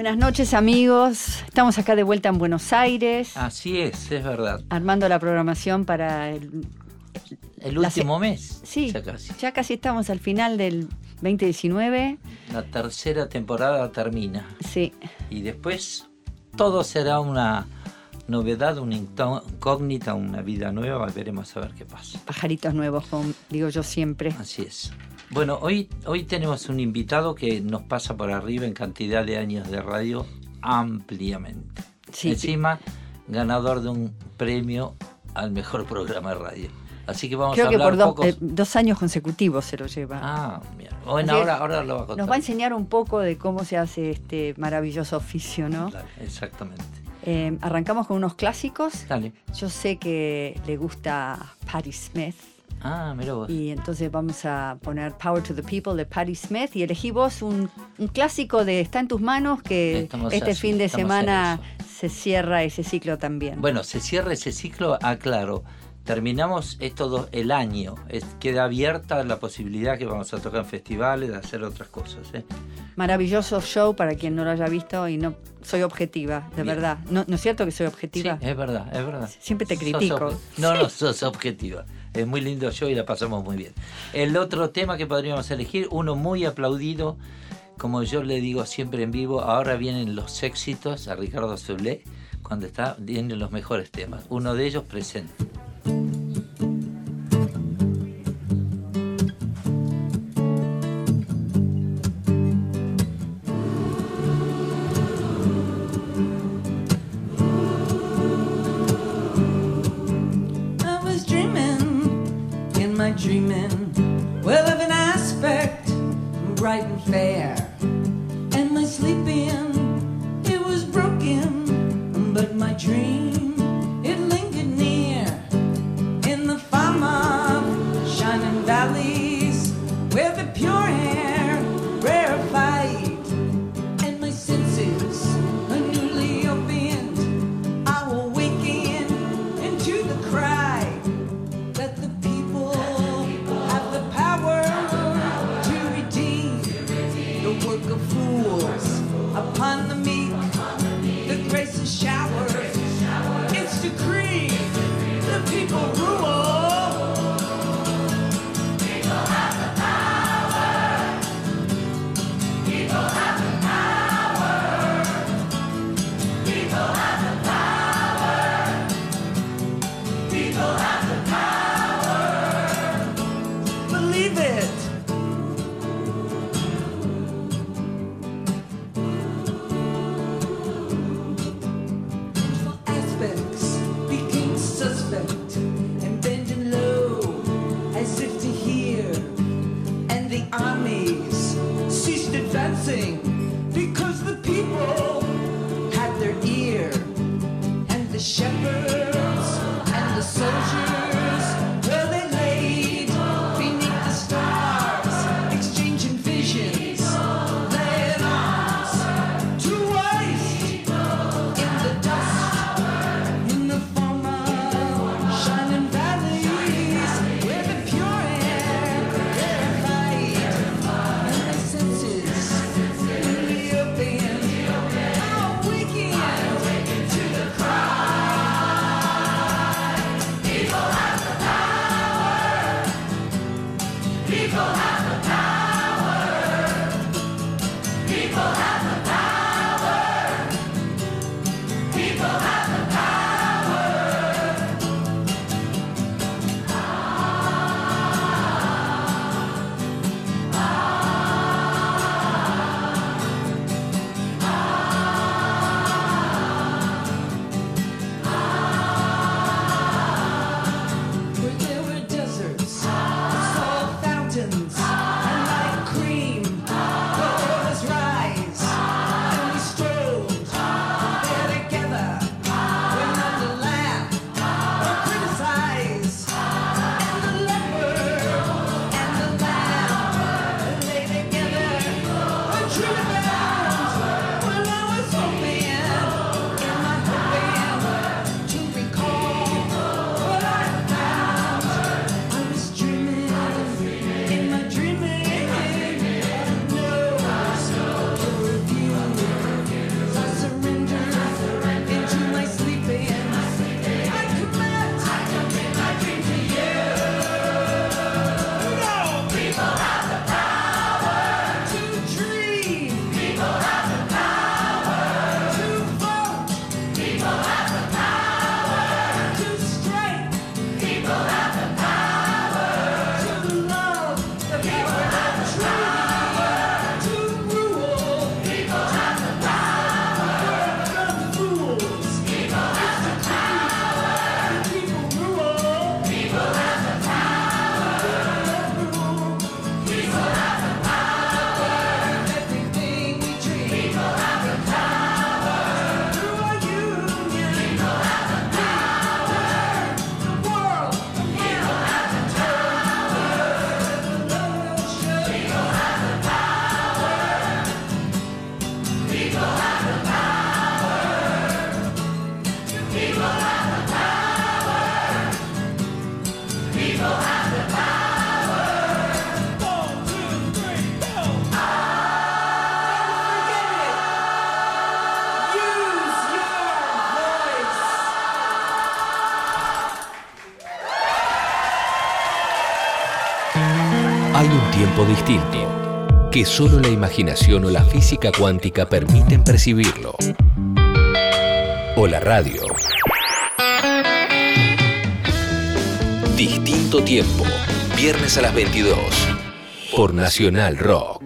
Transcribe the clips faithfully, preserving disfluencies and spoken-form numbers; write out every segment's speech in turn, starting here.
Buenas noches, amigos. Estamos acá de vuelta en Buenos Aires. Así es, es verdad. Armando la programación para el... El último se... mes. Sí, ya casi. ya casi estamos al final del veinte diecinueve. La tercera temporada termina. Sí. Y después todo será una novedad, una incógnita, una vida nueva. Veremos a ver qué pasa. Pajaritos nuevos, como digo yo siempre. Así es. Bueno, hoy, hoy tenemos un invitado que nos pasa por arriba en cantidad de años de radio ampliamente. Sí. Encima, ganador de un premio al mejor programa de radio. Así que vamos Creo a que hablar por dos, poco... eh, dos años consecutivos se lo lleva. Ah, mira. Bueno, ahora, ahora lo va a contar. Nos va a enseñar un poco de cómo se hace este maravilloso oficio, ¿no? Claro, exactamente. Eh, arrancamos con unos clásicos. Dale. Yo sé que le gusta Patti Smith. Ah, mira vos. Y entonces vamos a poner Power to the People de Patti Smith. Y elegí vos un, un clásico de Está en tus manos, que Estamos este así, fin de semana en se cierra ese ciclo también. Bueno, se cierra ese ciclo, aclaro. Terminamos esto dos, el año. Es, queda abierta la posibilidad que vamos a tocar en festivales, de hacer otras cosas. ¿eh? Maravilloso show para quien no lo haya visto, y no soy objetiva, de Bien. verdad. ¿No, ¿No es cierto que soy objetiva? Sí, es verdad, es verdad. Siempre te Sos critico. ob- No, no, sos objetiva. Es muy lindo show y la pasamos muy bien. El otro tema que podríamos elegir, uno muy aplaudido, como yo le digo siempre en vivo, ahora vienen los éxitos a Ricardo Soule, cuando está, vienen los mejores temas. Uno de ellos presente. Dreaming, well, of an aspect bright and fair, and my sleeping, it was broken, but my dream, it lingered near, in the farm of shining valleys, where the pure air rarefied, and my senses are newly opened, I will waken into the cry that the people have the power to redeem the Hay un tiempo distinto, que solo la imaginación o la física cuántica permiten percibirlo. O la radio. Distinto tiempo, viernes a las veintidós, por Nacional Rock.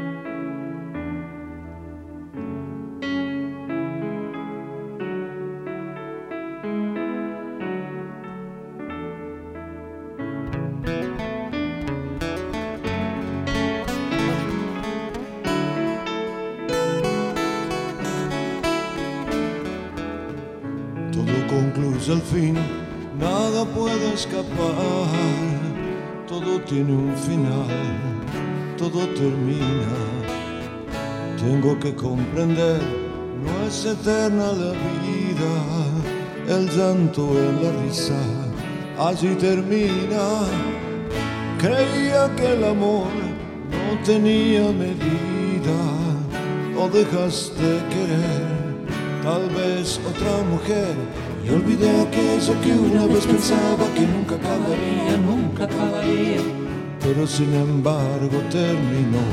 Al fin nada puede escapar, todo tiene un final, todo termina. Tengo que comprender, no es eterna la vida, el llanto en la risa, allí termina. Creía que el amor no tenía medida, o dejaste querer, tal vez otra mujer. Y olvidé aquello que una vez pensaba que nunca acabaría, nunca acabaría, pero sin embargo terminó.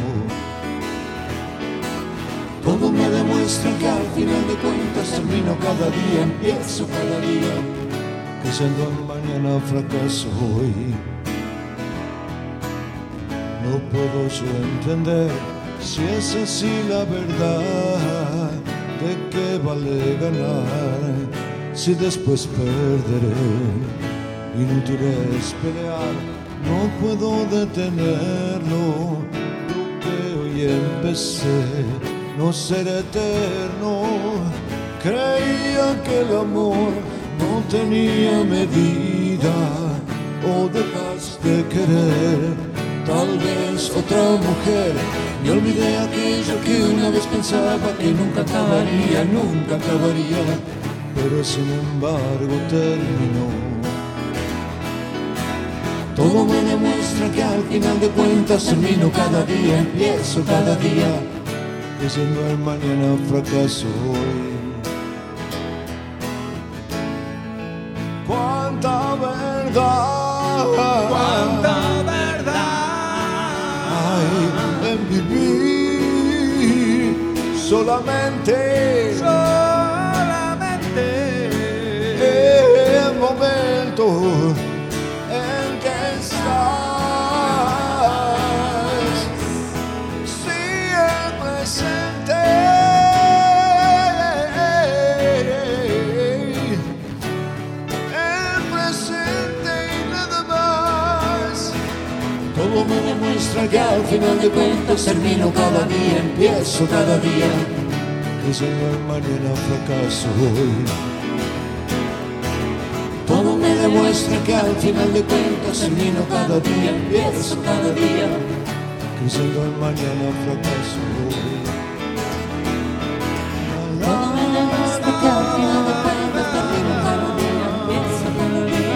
Todo me demuestra que al final de cuentas termino cada día, empiezo cada día, que siendo el mañana fracaso hoy. No puedo yo entender si es así la verdad, de qué vale ganar si después perderé. Inútil es pelear, no puedo detenerlo. Lo que hoy empecé no será eterno. Creía que el amor no tenía medida, o dejaste querer, tal vez otra mujer. Y olvidé aquello que una vez pensaba que nunca acabaría, nunca acabaría, pero sin embargo terminó. Todo me demuestra que al final de cuentas termino cada día, empiezo cada día, que siendo el mañana fracaso hoy. Cuánta verdad, cuánta verdad hay en vivir solamente, solamente el momento en que estás, si el presente, el presente y nada más. Todo me demuestra que al final de cuentas termino cada día, empiezo cada día, que siendo el mañana fracaso hoy. Todo me demuestra que al final de cuentas termino cada día, empiezo cada día, que siendo el mañana fracaso hoy. Todo me demuestra que al final de cuentas termino cada día, empiezo cada día.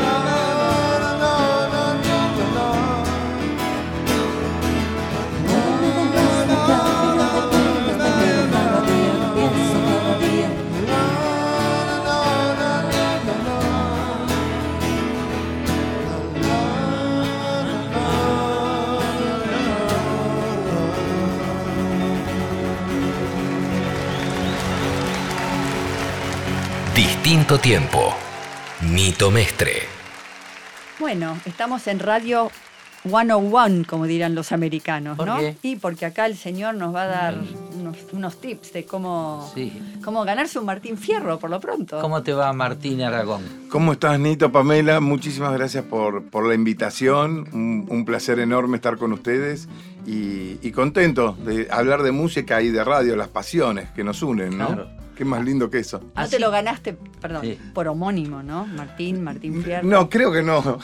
Distinto tiempo. Nito Mestre. Bueno, estamos en Radio ciento uno, como dirán los americanos, ¿Por ¿no? qué? Y porque acá el señor nos va a dar unos, unos tips de cómo, Sí. cómo ganarse un Martín Fierro, por lo pronto. ¿Cómo te va, Martín Aragón? ¿Cómo estás, Nito, Pamela? Muchísimas gracias por, por la invitación. Un, un placer enorme estar con ustedes y, y contento de hablar de música y de radio, las pasiones que nos unen, ¿no? Claro. Qué más lindo que eso. No ¿Ah, te sí? lo ganaste, perdón, Sí. por homónimo, ¿no? Martín, Martín Fierro. No, creo que no.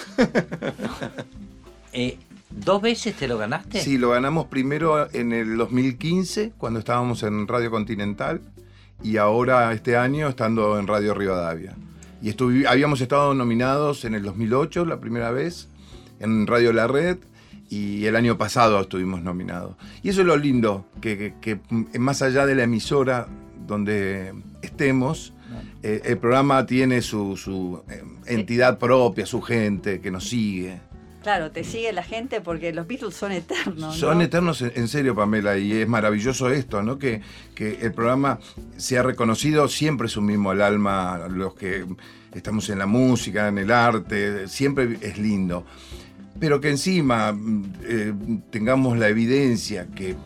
Eh, ¿Dos veces te lo ganaste? Sí, lo ganamos primero en el dos mil quince, cuando estábamos en Radio Continental, y ahora este año estando en Radio Rivadavia. Y estuvi- habíamos estado nominados en el dos mil ocho, la primera vez, en Radio La Red, y el año pasado estuvimos nominados. Y eso es lo lindo, que, que, que más allá de la emisora donde estemos, eh, el programa tiene su, su eh, entidad propia, su gente que nos sigue. Claro, te sigue la gente porque los Beatles son eternos, Son ¿no? eternos, en en serio, Pamela, y es maravilloso esto, ¿no? Que, que el programa se ha reconocido, siempre es un mismo el alma, los que estamos en la música, en el arte, siempre es lindo. Pero que encima eh, tengamos la evidencia que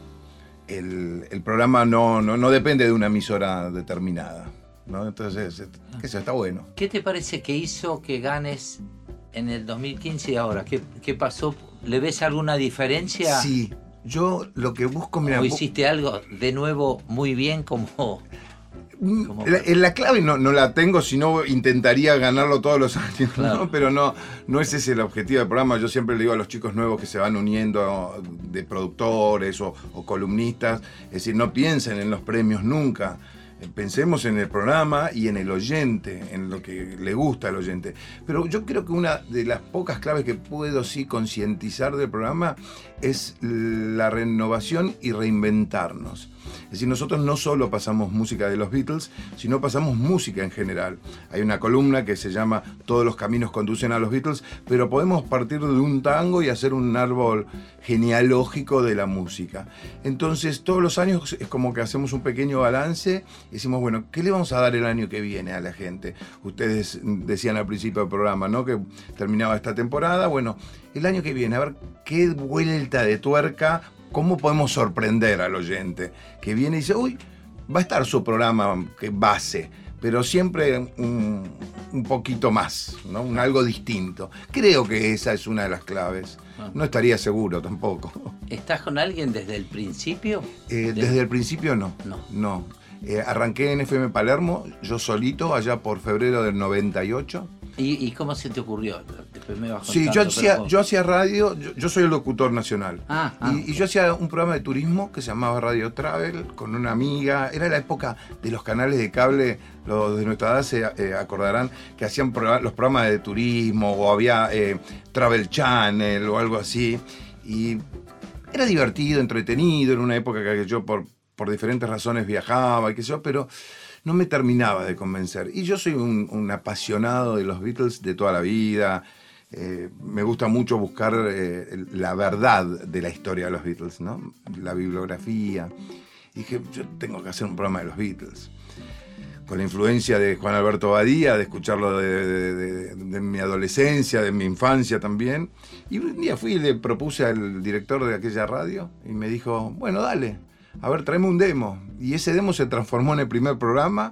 el, el programa no, no, no depende de una emisora determinada, ¿no? Entonces, eso está bueno. ¿Qué te parece que hizo que ganes en el dos mil quince y ahora? ¿Qué, qué pasó? ¿Le ves alguna diferencia? Sí, yo lo que busco... Mira, ¿O hiciste algo de nuevo muy bien como...? como... La, la clave no, no la tengo, sino intentaría ganarlo todos los años, Claro. ¿no? Pero no, no ese es el objetivo del programa. Yo siempre le digo a los chicos nuevos que se van uniendo de productores o, o columnistas, es decir, no piensen en los premios nunca. Pensemos en el programa y en el oyente, en lo que le gusta al oyente. Pero yo creo que una de las pocas claves que puedo sí concientizar del programa es la renovación y reinventarnos. Es decir, nosotros no solo pasamos música de los Beatles, sino pasamos música en general. Hay una columna que se llama Todos los caminos conducen a los Beatles, pero podemos partir de un tango y hacer un árbol genealógico de la música. Entonces, todos los años es como que hacemos un pequeño balance y decimos, bueno, ¿qué le vamos a dar el año que viene a la gente? Ustedes decían al principio del programa, ¿no?, que terminaba esta temporada. Bueno, el año que viene, a ver qué vuelta de tuerca, cómo podemos sorprender al oyente que viene y dice, uy, va a estar su programa que base, pero siempre un, un poquito más, ¿no? Un algo distinto. Creo que esa es una de las claves. No estaría seguro tampoco. ¿Estás con alguien desde el principio? Eh, desde el principio no. No. No. Eh, arranqué en F M Palermo, yo solito, allá por febrero del noventa y ocho. ¿Y, y cómo se te ocurrió? Después me vas Sí, contando, yo hacía, pero- yo hacía radio, yo, yo soy el locutor nacional. Ah, ah. y, y yo hacía un programa de turismo que se llamaba Radio Travel con una amiga. Era la época de los canales de cable, los de nuestra edad se eh, acordarán que hacían pro- los programas de turismo o había eh, Travel Channel o algo así. Y era divertido, entretenido, en una época que yo por, por diferentes razones viajaba y qué sé yo, pero no me terminaba de convencer. Y yo soy un, un apasionado de los Beatles de toda la vida. Eh, me gusta mucho buscar eh, la verdad de la historia de los Beatles, ¿no? La bibliografía. Y dije, yo tengo que hacer un programa de los Beatles. Con la influencia de Juan Alberto Badía, de escucharlo de, de, de, de mi adolescencia, de mi infancia también. Y un día fui y le propuse al director de aquella radio y me dijo, bueno, dale, a ver, tráeme un demo. Y ese demo se transformó en el primer programa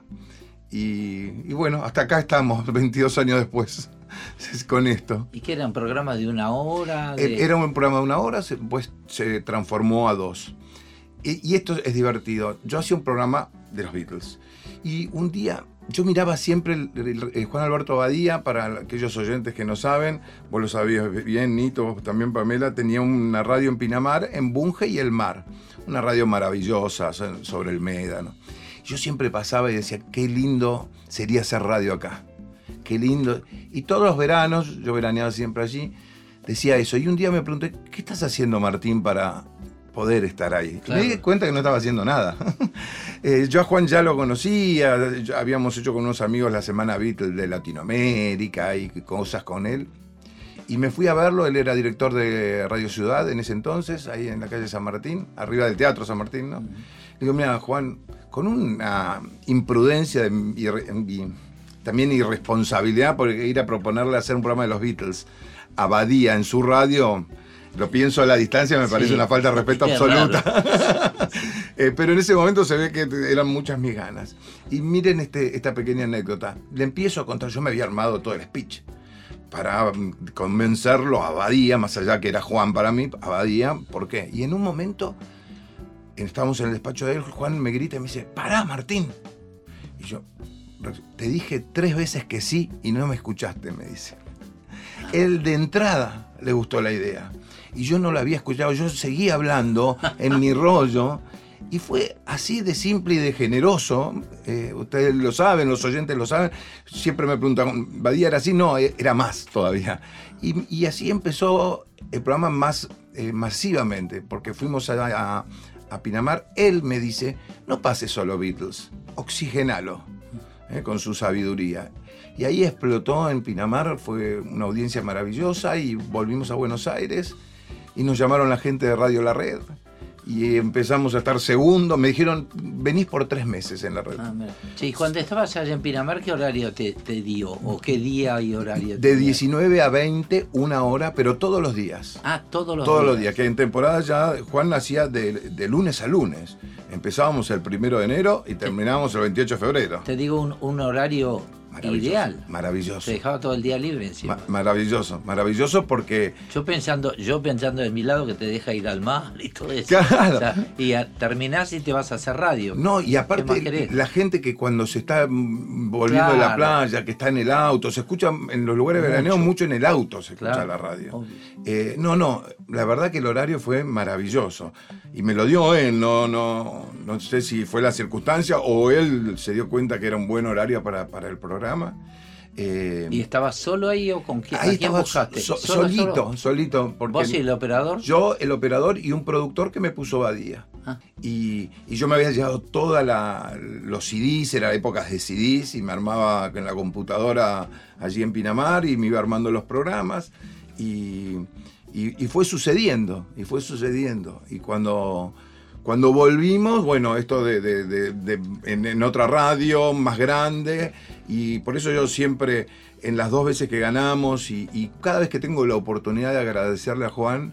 y, y bueno, hasta acá estamos, veintidós años después, con esto. ¿Y qué era? ¿Un programa de una hora? De... Era un programa de una hora, después se transformó a dos. Y, y esto es divertido. Yo hacía un programa de los Beatles y un día yo miraba siempre el, el, el Juan Alberto Badía, para aquellos oyentes que no saben, vos lo sabías bien, Nito, vos también, Pamela, tenía una radio en Pinamar, en Bunge y El Mar, una radio maravillosa sobre el Médano. Yo siempre pasaba y decía, qué lindo sería hacer radio acá, qué lindo. Y todos los veranos, yo veraneaba siempre allí, decía eso. Y un día me pregunté, ¿qué estás haciendo, Martín, para poder estar ahí? Claro. Me di cuenta que no estaba haciendo nada. eh, yo a Juan ya lo conocía, ya habíamos hecho con unos amigos la Semana Beatles de Latinoamérica y cosas con él. Y me fui a verlo, él era director de Radio Ciudad en ese entonces, ahí en la calle San Martín, arriba del Teatro San Martín, ¿no? Le digo, mira, Juan, con una imprudencia de, y, y también irresponsabilidad por ir a proponerle hacer un programa de los Beatles a Badía en su radio, lo pienso a la distancia, me parece Sí. una falta de respeto Qué absoluta. eh, pero en ese momento se ve que eran muchas mis ganas. Y miren este, esta pequeña anécdota. Le empiezo a contar, yo me había armado todo el speech para convencerlo a Badía, más allá que era Juan para mí, a Badía, ¿por qué? Y en un momento, estábamos en el despacho de él, Juan me grita y me dice, pará, Martín. Y yo, te dije tres veces que sí y no me escuchaste, me dice. Él de entrada le gustó la idea y yo no la había escuchado, yo seguía hablando en mi rollo y fue así de simple y de generoso. Eh, ustedes lo saben, los oyentes lo saben, siempre me preguntan, ¿Badía era así? No, era más todavía. Y, y así empezó el programa más eh, masivamente, porque fuimos a, a, a Pinamar. Él me dice, no pases solo Beatles, oxigenalo, eh, con su sabiduría. Y ahí explotó en Pinamar, fue una audiencia maravillosa y volvimos a Buenos Aires y nos llamaron la gente de Radio La Red. Y empezamos a estar segundos. Me dijeron, venís por tres meses en la red. Ah, sí, cuando estabas allá en Pinamar, ¿qué horario te, te dio? ¿O qué día y horario? De diecinueve a veinte, una hora, pero todos los días. Ah, todos los todos días. los días. Que en temporada ya Juan hacía de, de lunes a lunes. Empezábamos el primero de enero y terminábamos el veintiocho de febrero. Te digo un, un horario Maravilloso, ideal. Maravilloso. Te dejaba todo el día libre encima. Ma- maravilloso, maravilloso porque... Yo pensando, yo pensando de mi lado que te deja ir al mar y todo eso. Claro. O sea, y a, terminás y te vas a hacer radio. No, y ¿Qué más aparte querés? la gente que cuando se está mm, volviendo de la Claro. playa, que está en el auto, se escucha en los lugares Mucho. veraneos mucho en el auto se escucha Claro, la radio. obvio. Eh, no, no, la verdad que el horario fue maravilloso. Y me lo dio él, no, no, no sé si fue la circunstancia o él se dio cuenta que era un buen horario para, para el programa. Eh, ¿Y estabas solo ahí o con quién? ahí ¿A quién estaba buscaste? so- ¿Solo, solito, solo? solito. Porque ¿Vos y el operador? Yo, el operador y un productor que me puso Badía. Ah. Y, y yo me había llevado todos los C Ds, era épocas de C Ds, y me armaba en la computadora allí en Pinamar y me iba armando los programas. Y, y- y fue sucediendo, y fue sucediendo. Y cuando, cuando volvimos, bueno, esto de, de- de- de- en, en otra radio más grande, y por eso yo siempre, en las dos veces que ganamos, y, y cada vez que tengo la oportunidad de agradecerle a Juan,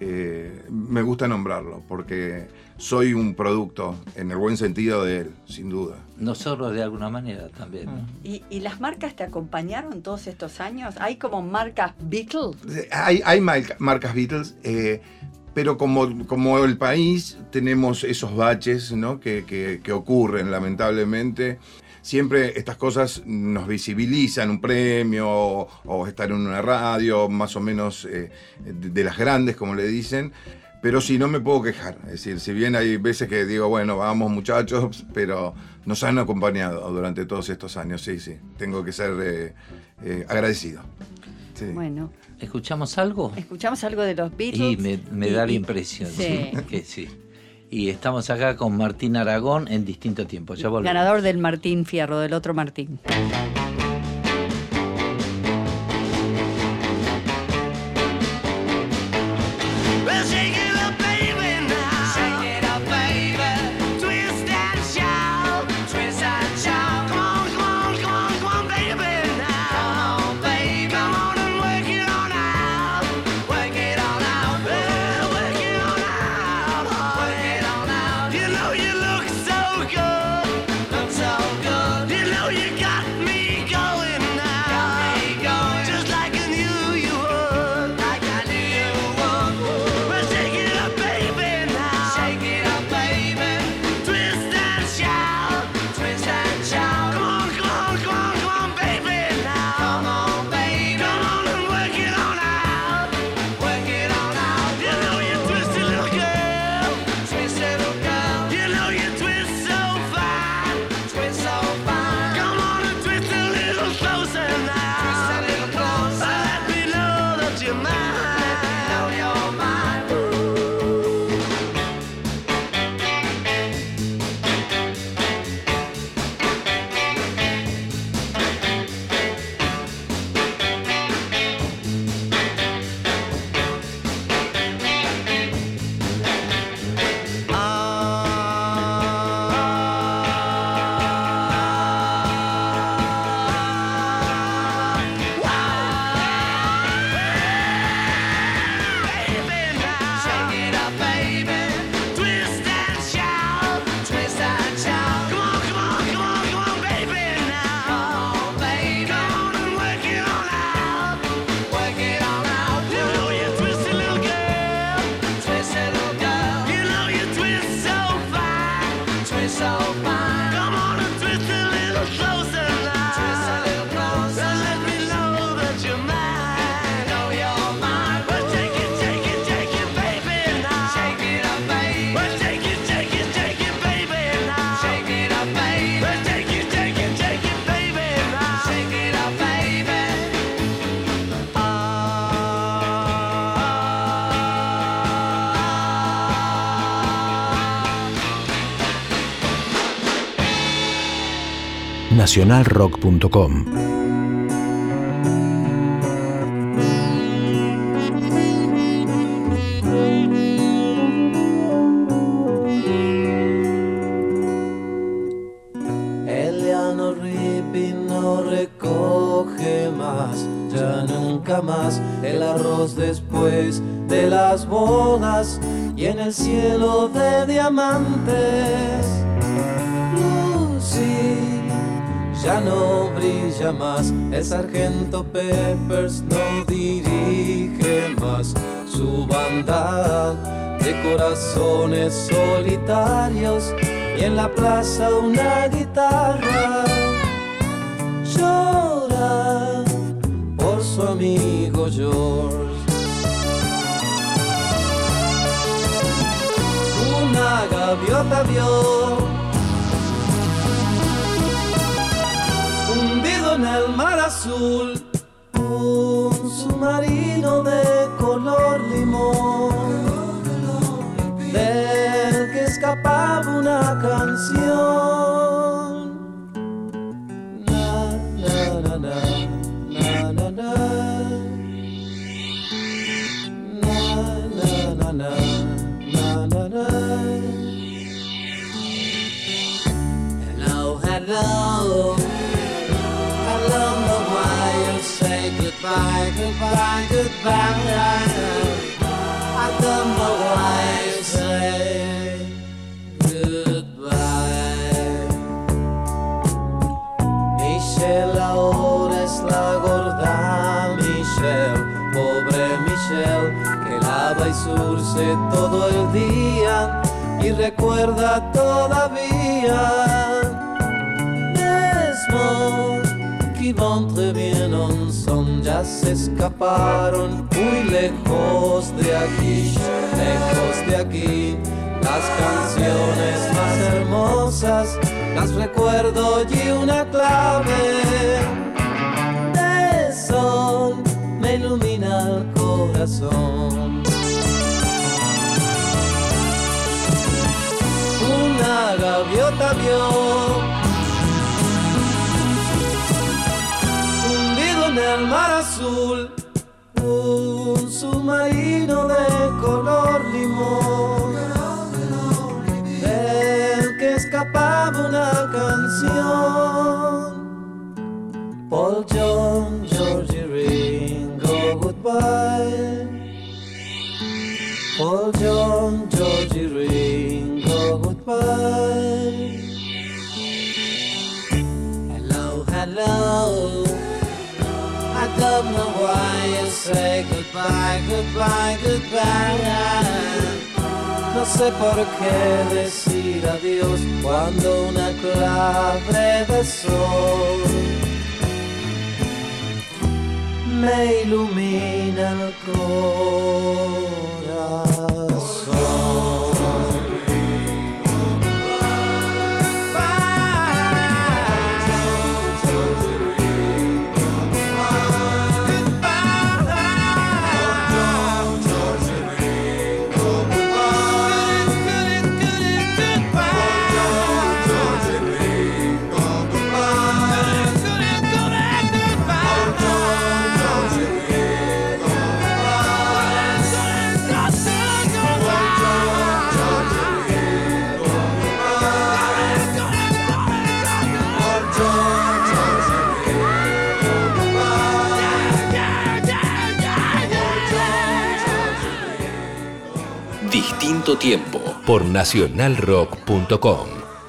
eh, me gusta nombrarlo, porque soy un producto, en el buen sentido de él, sin duda. Nosotros de alguna manera también. ¿no? ¿Y, y las marcas te acompañaron todos estos años? ¿Hay como marcas Beatles? Hay, hay marca- marcas Beatles, eh, pero como, como el país tenemos esos baches, ¿no? que, que- que ocurren lamentablemente. Siempre estas cosas nos visibilizan, un premio o, o estar en una radio más o menos eh, de, de las grandes, como le dicen. Pero sí, no me puedo quejar. Es decir, si bien hay veces que digo, bueno, vamos muchachos, pero nos han acompañado durante todos estos años. Sí, sí, tengo que ser eh, eh, agradecido. Sí. Bueno, ¿Escuchamos algo? escuchamos algo de los Beatles. Y me, me da la y- impresión, sí. sí, que sí. Y estamos acá con Martín Aragón en distinto tiempo. Ya volvemos. Ganador del Martín Fierro, del otro Martín. Well, shake it up, baby, now. Shake it up, baby. Twist and shout, twist and shout. Come on, come on, come on, come on, baby, now. Come on, baby. Come on and work it on out. Work it on out. Well, work it on out. Work it on out. You know you look so good. Look so good. You know you got me going now. Got me going. Just like I knew you would. Like I knew you would. Well, shake it up, baby, now. Shake it up, baby. Twist and shout. Twist and shout. Come on, come on, come on, come on, baby, now. Come on, baby. Come on and work it on out. Work it on out. You know you twisted little girl. Twisted little girl. You know you twist so fine. Twist so fine. Come on and twist a little closer now. Twist a little closer. Let me know that you're mine. Let me know you're mine. Baby, now. Shake it up, baby. Twist and shout. Twist and shout. Come on, come on, come on, come on, baby, now. Come on, baby. Come on and work it on out. Work it on out. You know you twisted little girl. Twisted little girl. You know you twist so fine. Twist so fine. Come on and twist a little closer now. Twist a little closer. Let me know that you're mine. Know you're mine. Well, take it, take it, take it, baby, now. Shake it up, baby. Well, take it, take it, take it, baby, now. Shake it up, baby. Well, take it, take it, take it, baby, now. Shake it up, baby. nacional rock punto com ya nunca más. El arroz después de las bodas y en el cielo de diamantes. Lucy ya no brilla más, el sargento Peppers no dirige más su banda de corazones solitarios, y en la plaza una guitarra llora por su amigo George. Una gaviota vio hundido en el mar azul un submarino de color limón, del que escapaba una canción. Na, na, na, na, na, na, na. Na, na, na, na, na, na, na. Hello, hello. I don't know why you say goodbye, goodbye, goodbye. I don't know why you say goodbye. Michelle ahora es la gorda Michelle, pobre Michelle, que lava y surce todo el día y recuerda todavía. Desmond, qui vont très bien ensemble, ya se escaparon muy lejos de aquí, lejos de aquí. Las canciones más hermosas las recuerdo y una clave de sol me ilumina el corazón. Una gaviota vio en el mar azul un submarino de color limón, del que escapaba una canción. Paul, John, Georgie, Ringo, goodbye. Paul, John, Georgie, Ringo, goodbye. Hello, hello. I don't know why you say goodbye, goodbye, goodbye. No sé por qué decir adiós cuando una clave de sol me ilumina el corazón. Distinto tiempo por nacional rock punto com.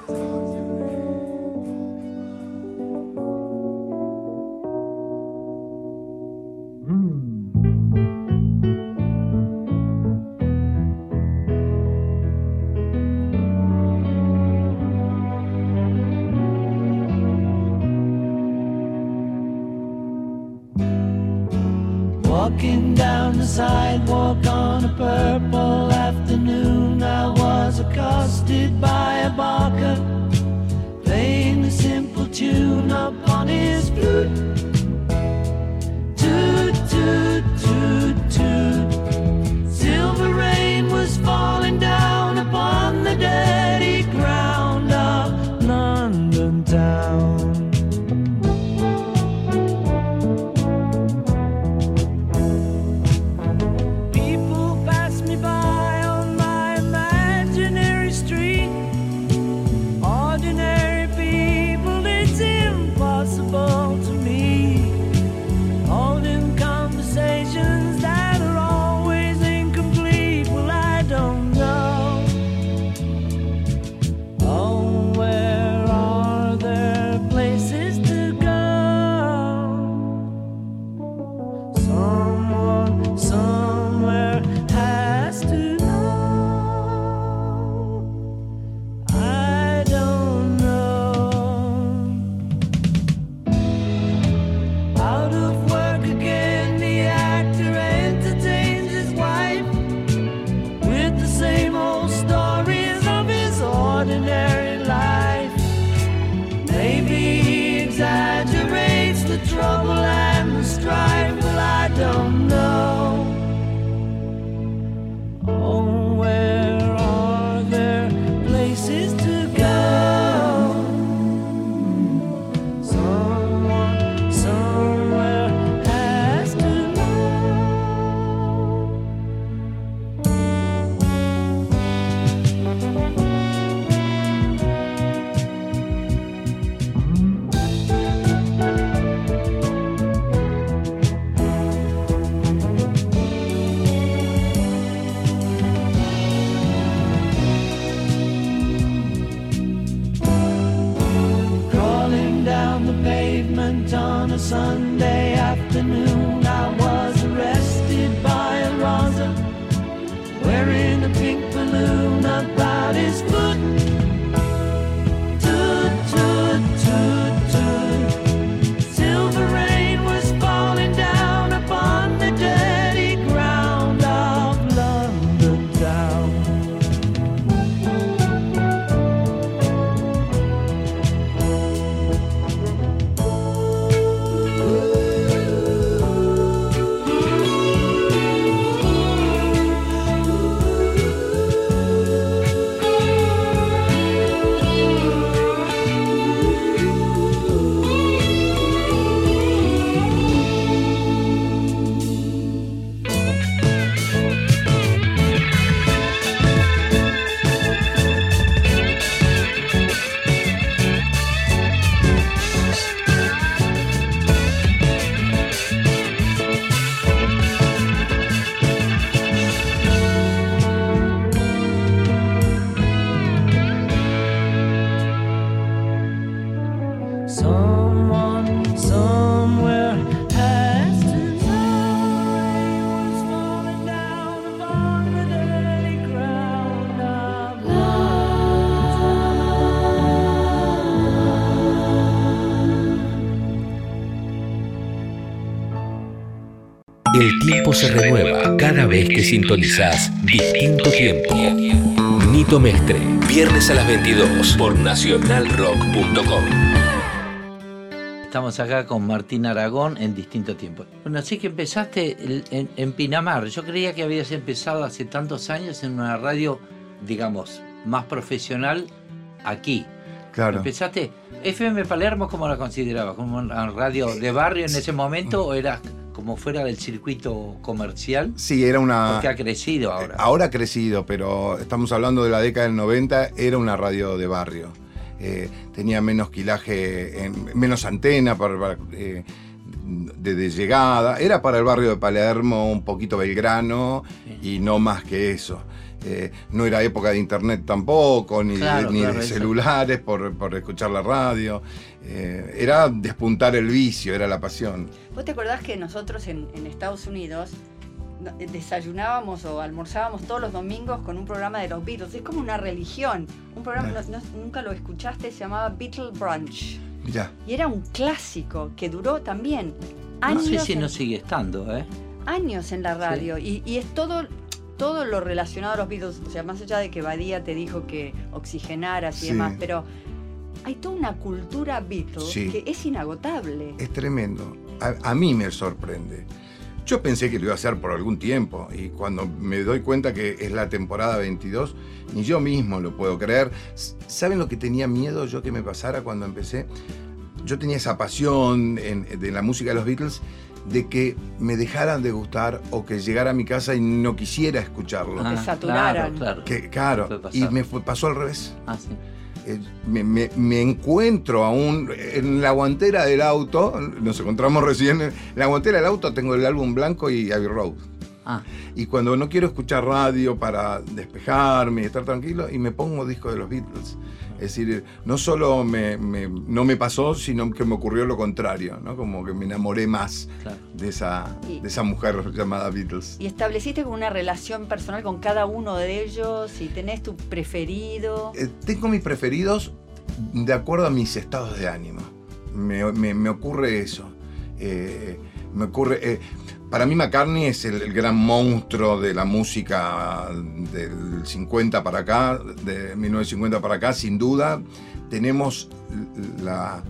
Walking down the sidewalk on a purple afternoon, I was accosted by a barker playing the simple tune upon his flute. Toot, toot, toot, toot. Silver rain was falling down upon the dirty ground of London town. To me El tiempo se renueva cada vez que sintonizás Distinto Tiempo. Nito Mestre, viernes a las veintidós por nacional rock punto com. Estamos acá con Martín Aragón en Distinto Tiempo. Bueno, así que empezaste en, en Pinamar. Yo creía que habías empezado hace tantos años en una radio, digamos, más profesional aquí. Claro. ¿Empezaste? ¿F M Palermo cómo la considerabas? ¿Como una radio de barrio en ese momento o era como fuera del circuito comercial? Sí, era una... Porque ha crecido ahora. Ahora ha crecido, pero estamos hablando de la década del noventa, era una radio de barrio. Eh, tenía menos quilaje, en, menos antena para, para, eh, de, de llegada. Era para el barrio de Palermo, un poquito Belgrano, sí. Y no más que eso. Eh, no era época de internet tampoco, ni, claro, de, ni claro, de eso. celulares por, por escuchar la radio. Eh, era despuntar el vicio, era la pasión. ¿Vos te acordás que nosotros en, en Estados Unidos no- desayunábamos o almorzábamos todos los domingos con un programa de los Beatles? Es como una religión. Un programa, no, no- nunca lo escuchaste, se llamaba Beatle Brunch. Mirá, Y era un clásico que duró también No años, sé si en, no sigue estando, ¿eh? años en la radio. Y, y es todo, todo lo relacionado a los Beatles. O sea, más allá de que Badía te dijo que oxigenaras y Sí. demás, pero hay toda una cultura Beatles Sí. que es inagotable. es tremendo. A, a mí me sorprende. Yo pensé que lo iba a hacer por algún tiempo y cuando me doy cuenta que es la temporada veintidós, ni yo mismo lo puedo creer. S- ¿Saben lo que tenía miedo yo que me pasara cuando empecé? Yo tenía esa pasión en- de la música de los Beatles, de que me dejaran de gustar o que llegara a mi casa y no quisiera escucharlo. te saturaran. Claro, claro. Que, claro, Puede pasar. y me fue- pasó al revés. Ah, sí. Eh, me, me- me encuentro aún en la guantera del auto, nos encontramos recién, en la guantera del auto tengo el álbum blanco y Abbey Road. Ah, Y cuando no quiero escuchar radio para despejarme y estar tranquilo, y me pongo disco de los Beatles. Es decir, no solo me, me- no me pasó, sino que me ocurrió lo contrario, ¿no? Como que me enamoré más claro. de esa, Y- de esa mujer llamada Beatles. Y estableciste como una relación personal con cada uno de ellos y tenés tu preferido. Eh, tengo mis preferidos de acuerdo a mis estados de ánimo. Me, me- me ocurre eso. Eh, me ocurre. eh, para mí McCartney es el, el gran monstruo de la música del cincuenta para acá, de mil novecientos cincuenta para acá, sin duda. Tenemos la,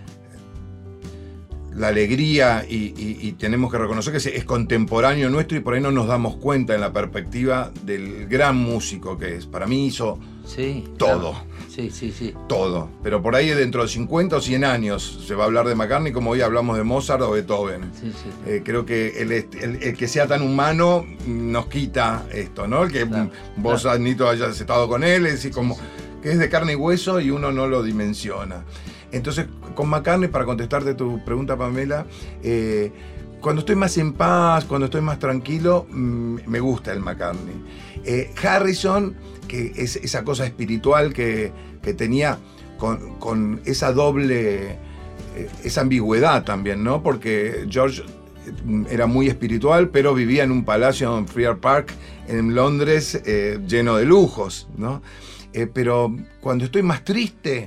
la alegría y, y- y tenemos que reconocer que es, es contemporáneo nuestro y por ahí no nos damos cuenta en la perspectiva del gran músico que es. Para mí hizo Sí. todo. claro. Sí, sí, sí. todo. Pero por ahí dentro de cincuenta o cien años se va a hablar de McCartney como hoy hablamos de Mozart o Beethoven. Sí, sí. Eh, creo que el, est- el- el que sea tan humano nos quita esto, ¿no? El que Claro, mm, vos, claro. Nito, hayas estado con él, es decir, como que es de carne y hueso y uno no lo dimensiona. Entonces, con McCartney, para contestarte tu pregunta, Pamela, eh, cuando estoy más en paz, cuando estoy más tranquilo, mm, me gusta el McCartney. Eh, Harrison, que es esa cosa espiritual que, que tenía con, con esa doble, eh, esa ambigüedad también, ¿no? Porque George eh, era muy espiritual, pero vivía en un palacio en Friar Park, en Londres, eh, lleno de lujos, ¿no? Eh, pero cuando estoy más triste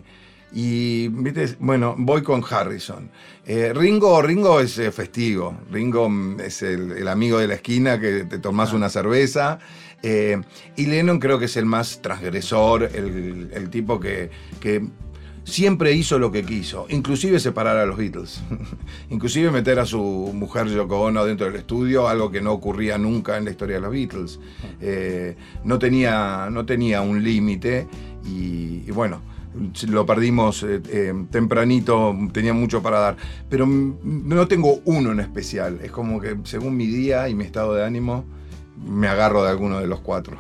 y, ¿viste? Bueno, voy con Harrison. Eh, Ringo, Ringo es eh, festivo. Ringo mm, es el, el amigo de la esquina que te tomás Ah. una cerveza. Eh, y Lennon creo que es el más transgresor, el, el tipo que, que siempre hizo lo que quiso, inclusive separar a los Beatles, inclusive meter a su mujer Yoko Ono dentro del estudio, algo que no ocurría nunca en la historia de los Beatles. Eh, no tenía, no tenía un límite y, y bueno, lo perdimos eh, eh, tempranito, tenía mucho para dar, pero mm, no tengo uno en especial, es como que según mi día y mi estado de ánimo me agarro de alguno de los cuatro.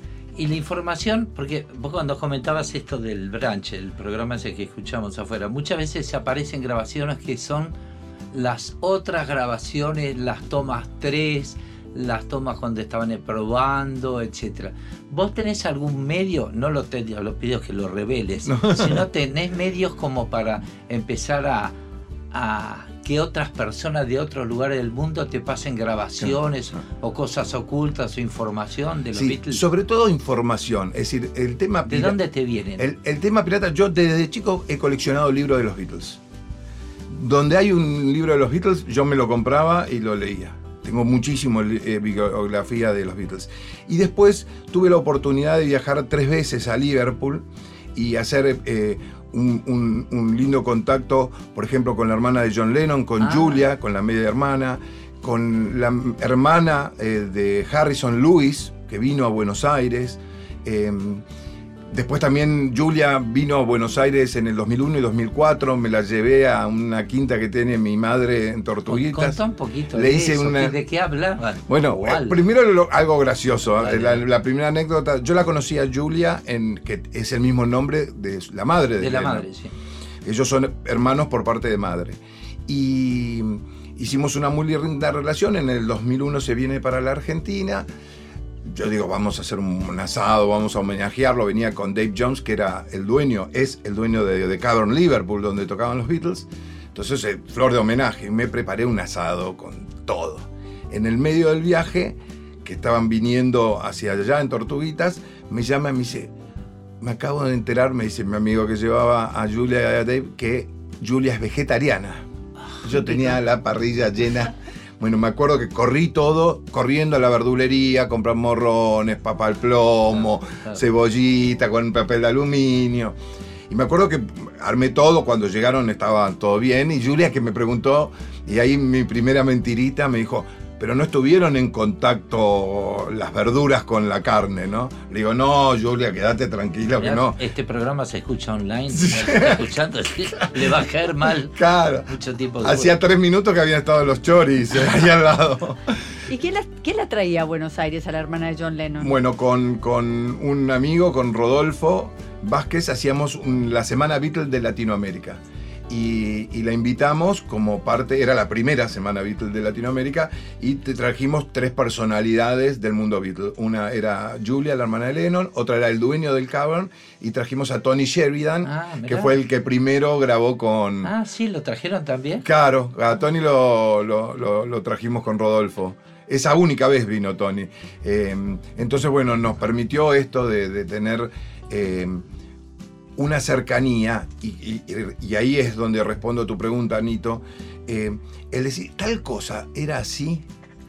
Y la información, porque vos cuando comentabas esto del brunch, el programa ese que escuchamos afuera, muchas veces aparecen grabaciones que son las otras grabaciones, las tomas tres, las tomas cuando estaban probando, etcétera. ¿Vos tenés algún medio? No lo te los pido que lo reveles, No. sino tenés medios como para empezar a, a que otras personas de otros lugares del mundo te pasen grabaciones o cosas ocultas o información de los Sí, Beatles. sobre todo información, es decir, el tema ¿De pirata- dónde te vienen? El, el tema pirata, yo desde chico he coleccionado libros de los Beatles. Donde hay un libro de los Beatles, yo me lo compraba y lo leía. tengo muchísimo eh, bibliografía de los Beatles. Y después tuve la oportunidad de viajar tres veces a Liverpool y hacer eh, un, un, un lindo contacto, por ejemplo, con la hermana de John Lennon, con Ah. Julia, con la media hermana, con la hermana eh, de Harrison, Louis, que vino a Buenos Aires. Eh, después también Julia vino a Buenos Aires en el dos mil uno y dos mil cuatro. Me la llevé a una quinta que tiene mi madre en Tortuguitas. Contá un poquito Le de hice eso, una- ¿de qué hablaban? Bueno, ¿Cuál? eh, primero lo- algo gracioso. Dale. La, la primera anécdota, yo la conocí a Julia, en, que es el mismo nombre de la madre de, De la Lennon. madre, sí. Ellos son hermanos por parte de madre. Y hicimos una muy linda relación. En el dos mil uno se viene para la Argentina. Yo digo, vamos a hacer un asado, vamos a homenajearlo. Venía con Dave Jones, que era el dueño, es el dueño de, de Cavern Liverpool, donde tocaban los Beatles. Entonces, eh, flor de homenaje. Me preparé un asado con todo. En el medio del viaje, que estaban viniendo hacia allá en Tortuguitas, me llama y me dice, me acabo de enterar, me dice mi amigo que llevaba a Julia y a Dave, que Julia es vegetariana. Yo tenía la parrilla llena. Bueno, me acuerdo que corrí todo, corriendo a la verdulería, comprar morrones, papa al plomo, Claro, claro. cebollita con papel de aluminio. Y me acuerdo que armé todo, cuando llegaron estaba todo bien. Y Julia que me preguntó, y ahí mi primera mentirita me dijo, pero no estuvieron en contacto las verduras con la carne, ¿no? Le digo, no, Julia, quédate tranquila, que Mirá, no. Este programa se escucha online, si no se está escuchando, le va a caer mal Claro. mucho tiempo después. Hacía tres minutos que habían estado los choris eh, ahí al lado. ¿Y qué la, qué la traía a Buenos Aires a la hermana de John Lennon? Bueno, con, con un amigo, con Rodolfo Vázquez, hacíamos un- la Semana Beatles de Latinoamérica. Y, y la invitamos como parte, era la primera Semana Beatles de Latinoamérica, y te trajimos tres personalidades del mundo Beatles. Una era Julia, la hermana de Lennon, otra era el dueño del Cavern, y trajimos a Tony Sheridan, Ah, mirá. que fue el que primero grabó con... Ah, sí, lo trajeron también. Claro, a Tony lo, lo- lo- lo trajimos con Rodolfo. Esa única vez vino Tony. Eh, entonces, bueno, nos permitió esto de, de tener eh, una cercanía, y, y- y ahí es donde respondo a tu pregunta, Anito. Eh, el decir, tal cosa era así,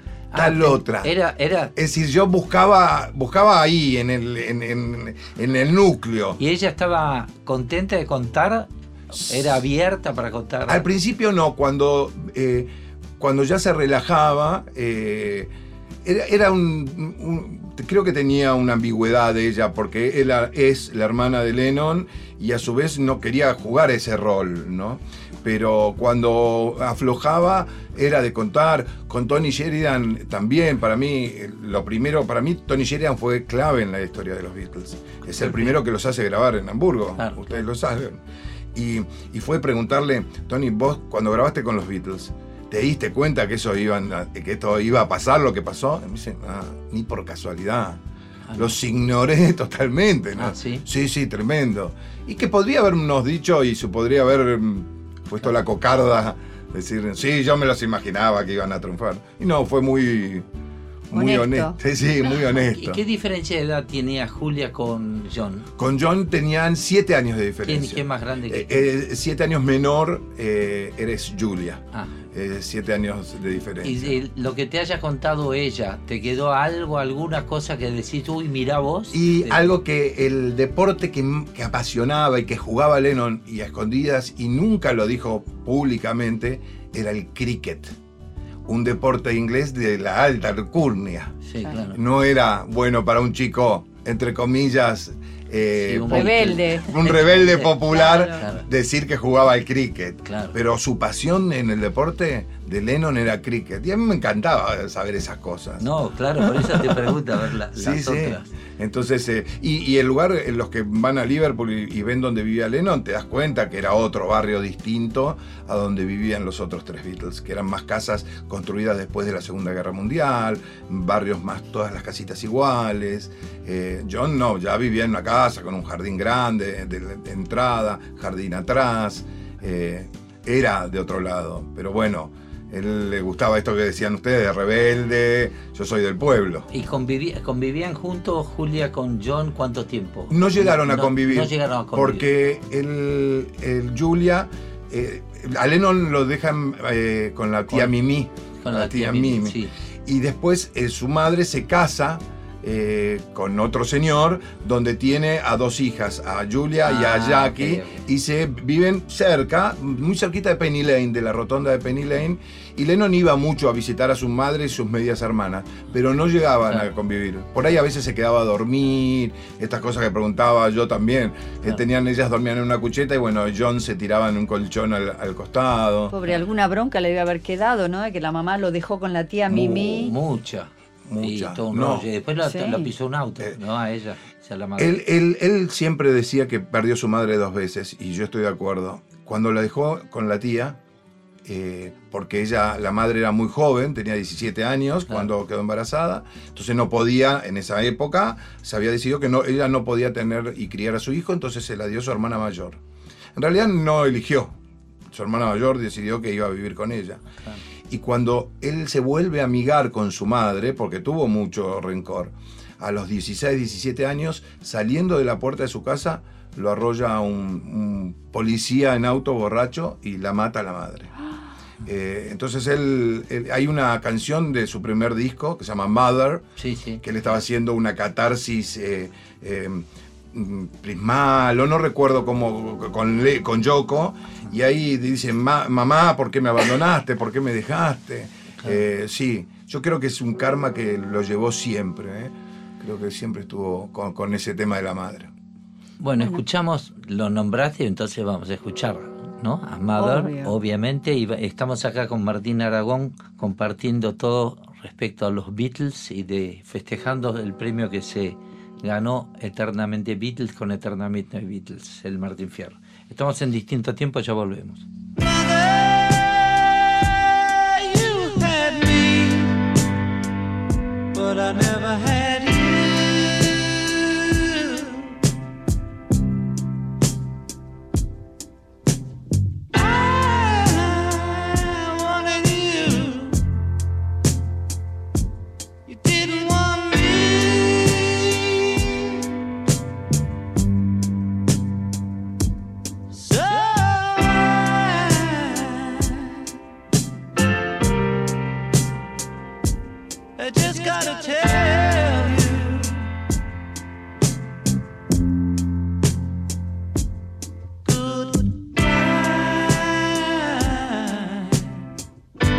tal Ah, otra. Era, era. Es decir, yo buscaba, buscaba ahí, en el, en, en- en el núcleo. ¿Y ella estaba contenta de contar? ¿Era abierta para contar? Al principio no, cuando, eh, cuando ya se relajaba, eh, era, era un, un- creo que tenía una ambigüedad de ella, porque ella es la hermana de Lennon y a su vez no quería jugar ese rol, ¿no? Pero cuando aflojaba era de contar. Con Tony Sheridan también, para mí, lo primero, para mí Tony Sheridan fue clave en la historia de los Beatles. Es el primero que los hace grabar en Hamburgo, Claro, ustedes lo saben. Y, y fue preguntarle, Tony, vos cuando grabaste con los Beatles, ¿te diste cuenta que eso iban a- que esto iba a pasar lo que pasó? Y me dice, ah, ni por casualidad. Ah, no. Los ignoré totalmente, ¿no? Ah, ¿sí? Sí, sí, tremendo. Y que podría habernos dicho y se podría haber mm, puesto la cocarda, decir, sí, yo me los imaginaba que iban a triunfar. Y no, fue muy, muy Honesto. honesto. Sí, sí, muy ¿Y honesto. qué diferencia de edad tenía Julia con John? Con John tenían siete años de ¿Quién, diferencia. quién más grande que Eh, eh, siete años menor eh, eres Julia. Ah. Eh, siete años de diferencia. Y de lo que te haya contado ella, ¿te quedó algo, alguna cosa que decís, uy, mira vos? Y Te- algo que el deporte que, que apasionaba y que jugaba Lennon y a escondidas y nunca lo dijo públicamente era el cricket. Un deporte inglés de la alta alcurnia. Sí, claro. No era bueno para un chico, entre comillas, eh, Sí, un po- Rebelde. un rebelde popular Claro. decir que jugaba al cricket. Claro. Pero su pasión en el deporte de Lennon era cricket. Y a mí me encantaba saber esas cosas. No, claro, por eso te pregunto, a ver, la- Sí, las sí. otras. Entonces, eh, y, y el lugar, en los que van a Liverpool y, y ven donde vivía Lennon, te das cuenta que era otro barrio distinto a donde vivían los otros tres Beatles, que eran más casas construidas después de la Segunda Guerra Mundial, barrios más, todas las casitas iguales. Eh, John no, ya vivía en una casa con un jardín grande de, de entrada, jardín atrás, eh, era de otro lado, pero bueno. Él le gustaba esto que decían ustedes, de rebelde, yo soy del pueblo. ¿Y conviví- convivían juntos Julia con John cuánto tiempo? No llegaron a No- convivir. No llegaron a convivir. Porque el, el Julia, eh, a Lennon lo dejan eh, con la tía Con- Mimi. con la tía Mimi, sí. y después eh, su madre se casa eh, con otro señor, donde tiene a dos hijas, a Julia y a Ah, Jackie, ok, ok. y se viven cerca, muy cerquita de Penny Lane, de la rotonda de Penny Lane, y Lennon iba mucho a visitar a su madre y sus medias hermanas, pero no llegaban Claro. a convivir. Por ahí a veces se quedaba a dormir, estas cosas que preguntaba yo también. Eh, Claro. tenían, ellas dormían en una cucheta y bueno, John se tiraba en un colchón al, al costado. Pobre, alguna bronca le debe haber quedado, ¿no? De que la mamá lo dejó con la tía Mimi. Mucha. Mucha. Y todo un No. rollo. Y después la, Sí. la pisó un auto, Eh, ¿no? A ella, o sea, la madre. Él, él, él siempre decía que perdió a su madre dos veces, y yo estoy de acuerdo. Cuando la dejó con la tía, eh, porque ella, la madre era muy joven, tenía diecisiete años Claro. cuando quedó embarazada, entonces no podía, en esa época, se había decidido que no, ella no podía tener y criar a su hijo, entonces se la dio su hermana mayor. En realidad no eligió, su hermana mayor decidió que iba a vivir con ella. Claro. Y cuando él se vuelve a amigar con su madre, porque tuvo mucho rencor, a los dieciséis, diecisiete años, saliendo de la puerta de su casa, lo arrolla un, un policía en auto borracho y la mata a la madre. Eh, entonces él, él- hay una canción de su primer disco que se llama Mother, Sí, sí. que él estaba haciendo una catarsis eh, eh, mm, prismal, o no recuerdo cómo, con, Le- con Yoko, y ahí dice, "Ma- mamá, ¿por qué me abandonaste? ¿Por qué me dejaste?" Eh, sí, yo creo que es un karma que lo llevó siempre, ¿eh? Creo que siempre estuvo con, con ese tema de la madre. Bueno, escuchamos, lo nombraste, entonces vamos a escuchar, ¿no? A Mother, Obvio. obviamente, y va- estamos acá con Martín Aragón compartiendo todo respecto a los Beatles y de festejando el premio que se ganó Eternamente Beatles con Eternamente Beatles, el Martín Fierro. Estamos en distinto tiempo, ya volvemos. You had me, but I never had you. I wanted you. You didn't want me. So I just gotta tell you, goodbye,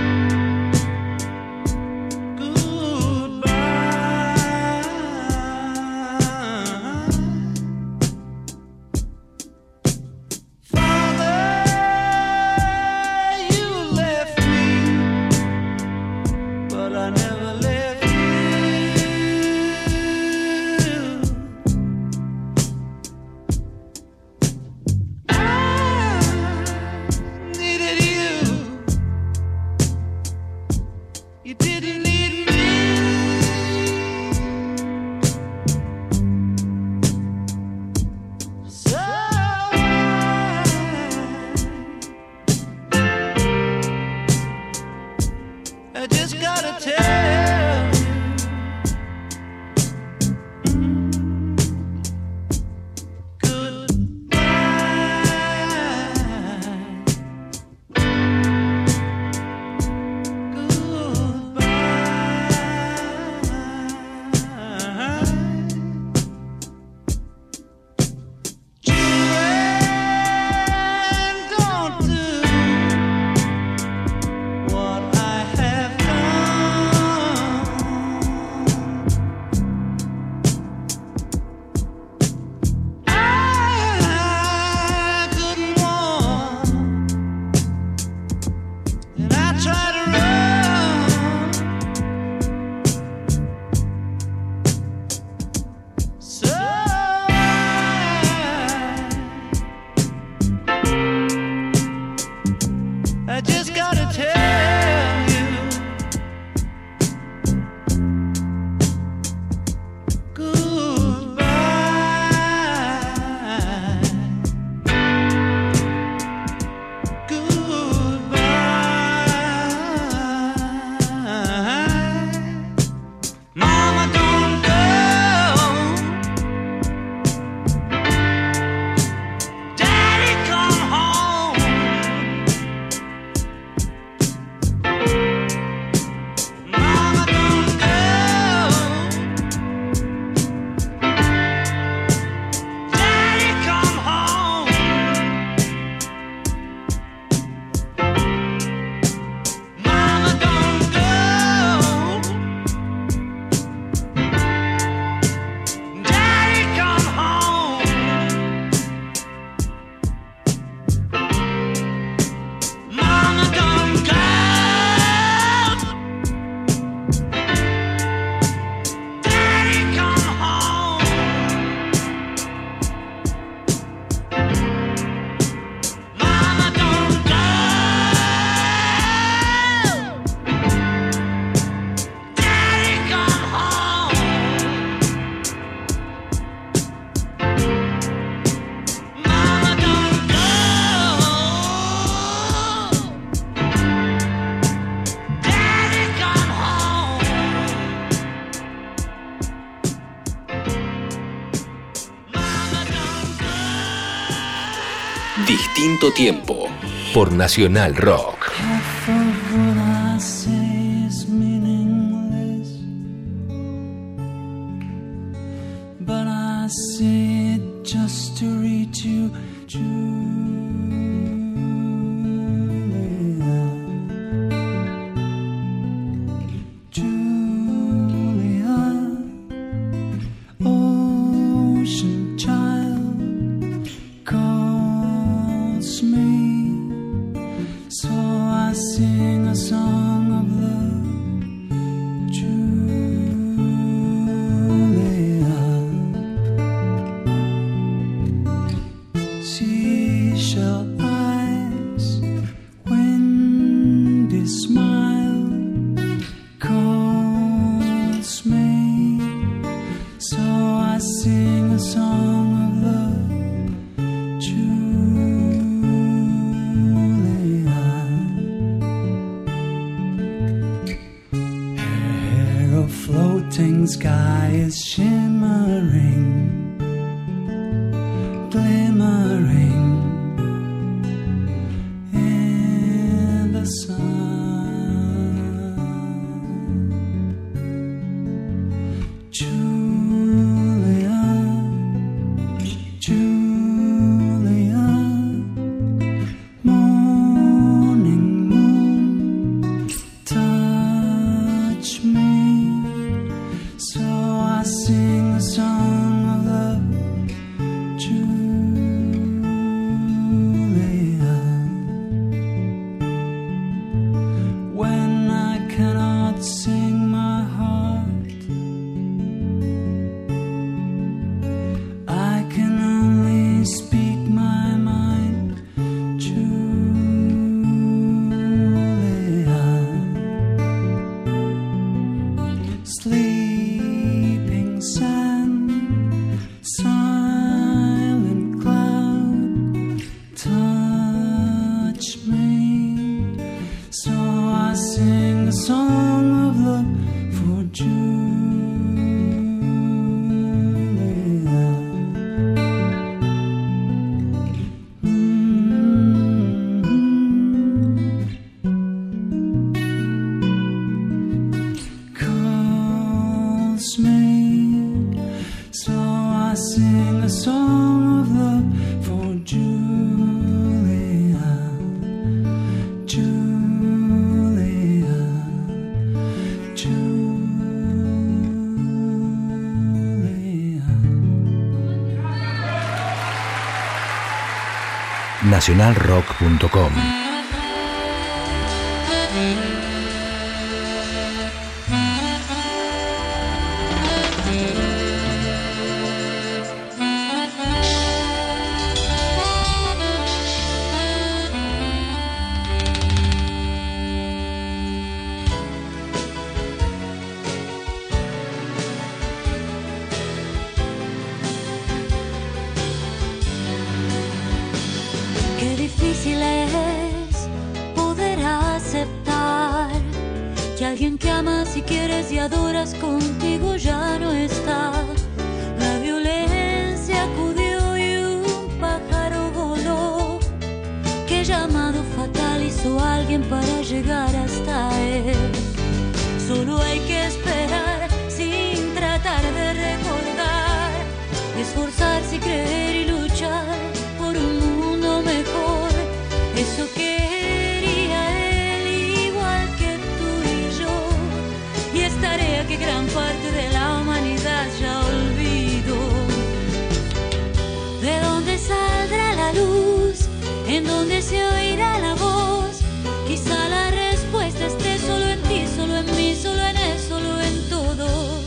goodbye. Father, you left me, but I never left you. I needed you. You didn't need me. So I just gotta tell you, goodbye, goodbye. Children, don't do what I have done. Distinto tiempo por Nacional Rock. Half of what I say is meaningless, but I say it just to reach you, Julia. Julia, ocean child calls me, so I sing a song of love, Julia. Seashell eyes, windy smile calls me, so I sing a song of love, Julia. Her hair of floating sky is shimmering, glimmering in the sun. Julia, Julia, morning moon, touch me, so I sing a song of love, Julia. When I cannot sing my heart, I can only speak my mind, Julia. Sleeping sand, silent cloud, touch me, so I sing a song of love for Julia. Calls me, so I sing a song of love for Julia, Julia, Julia. nacional rock punto com. Qué difícil es poder aceptar que alguien que amas y quieres y adoras contigo ya no está. La violencia acudió y un pájaro voló. Qué llamado fatal hizo alguien para llegar hasta él. Solo hay que esperar sin tratar de recordar, esforzarse y creer y luchar por un mundo mejor. Eso quería él igual que tú y yo, y es tarea que gran parte de la humanidad ya olvidó. ¿De dónde saldrá la luz? ¿En dónde se oirá la voz? Quizá la respuesta esté solo en ti, solo en mí, solo en él, solo en todos.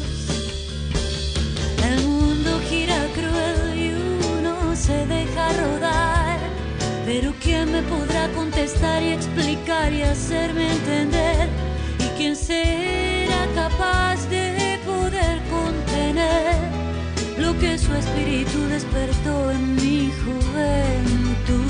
El mundo gira cruel y uno se deja rodar, pero ¿quién me podrá contestar y explicar y hacerme entender? ¿Y quién será capaz de poder contener lo que su espíritu despertó en mi juventud?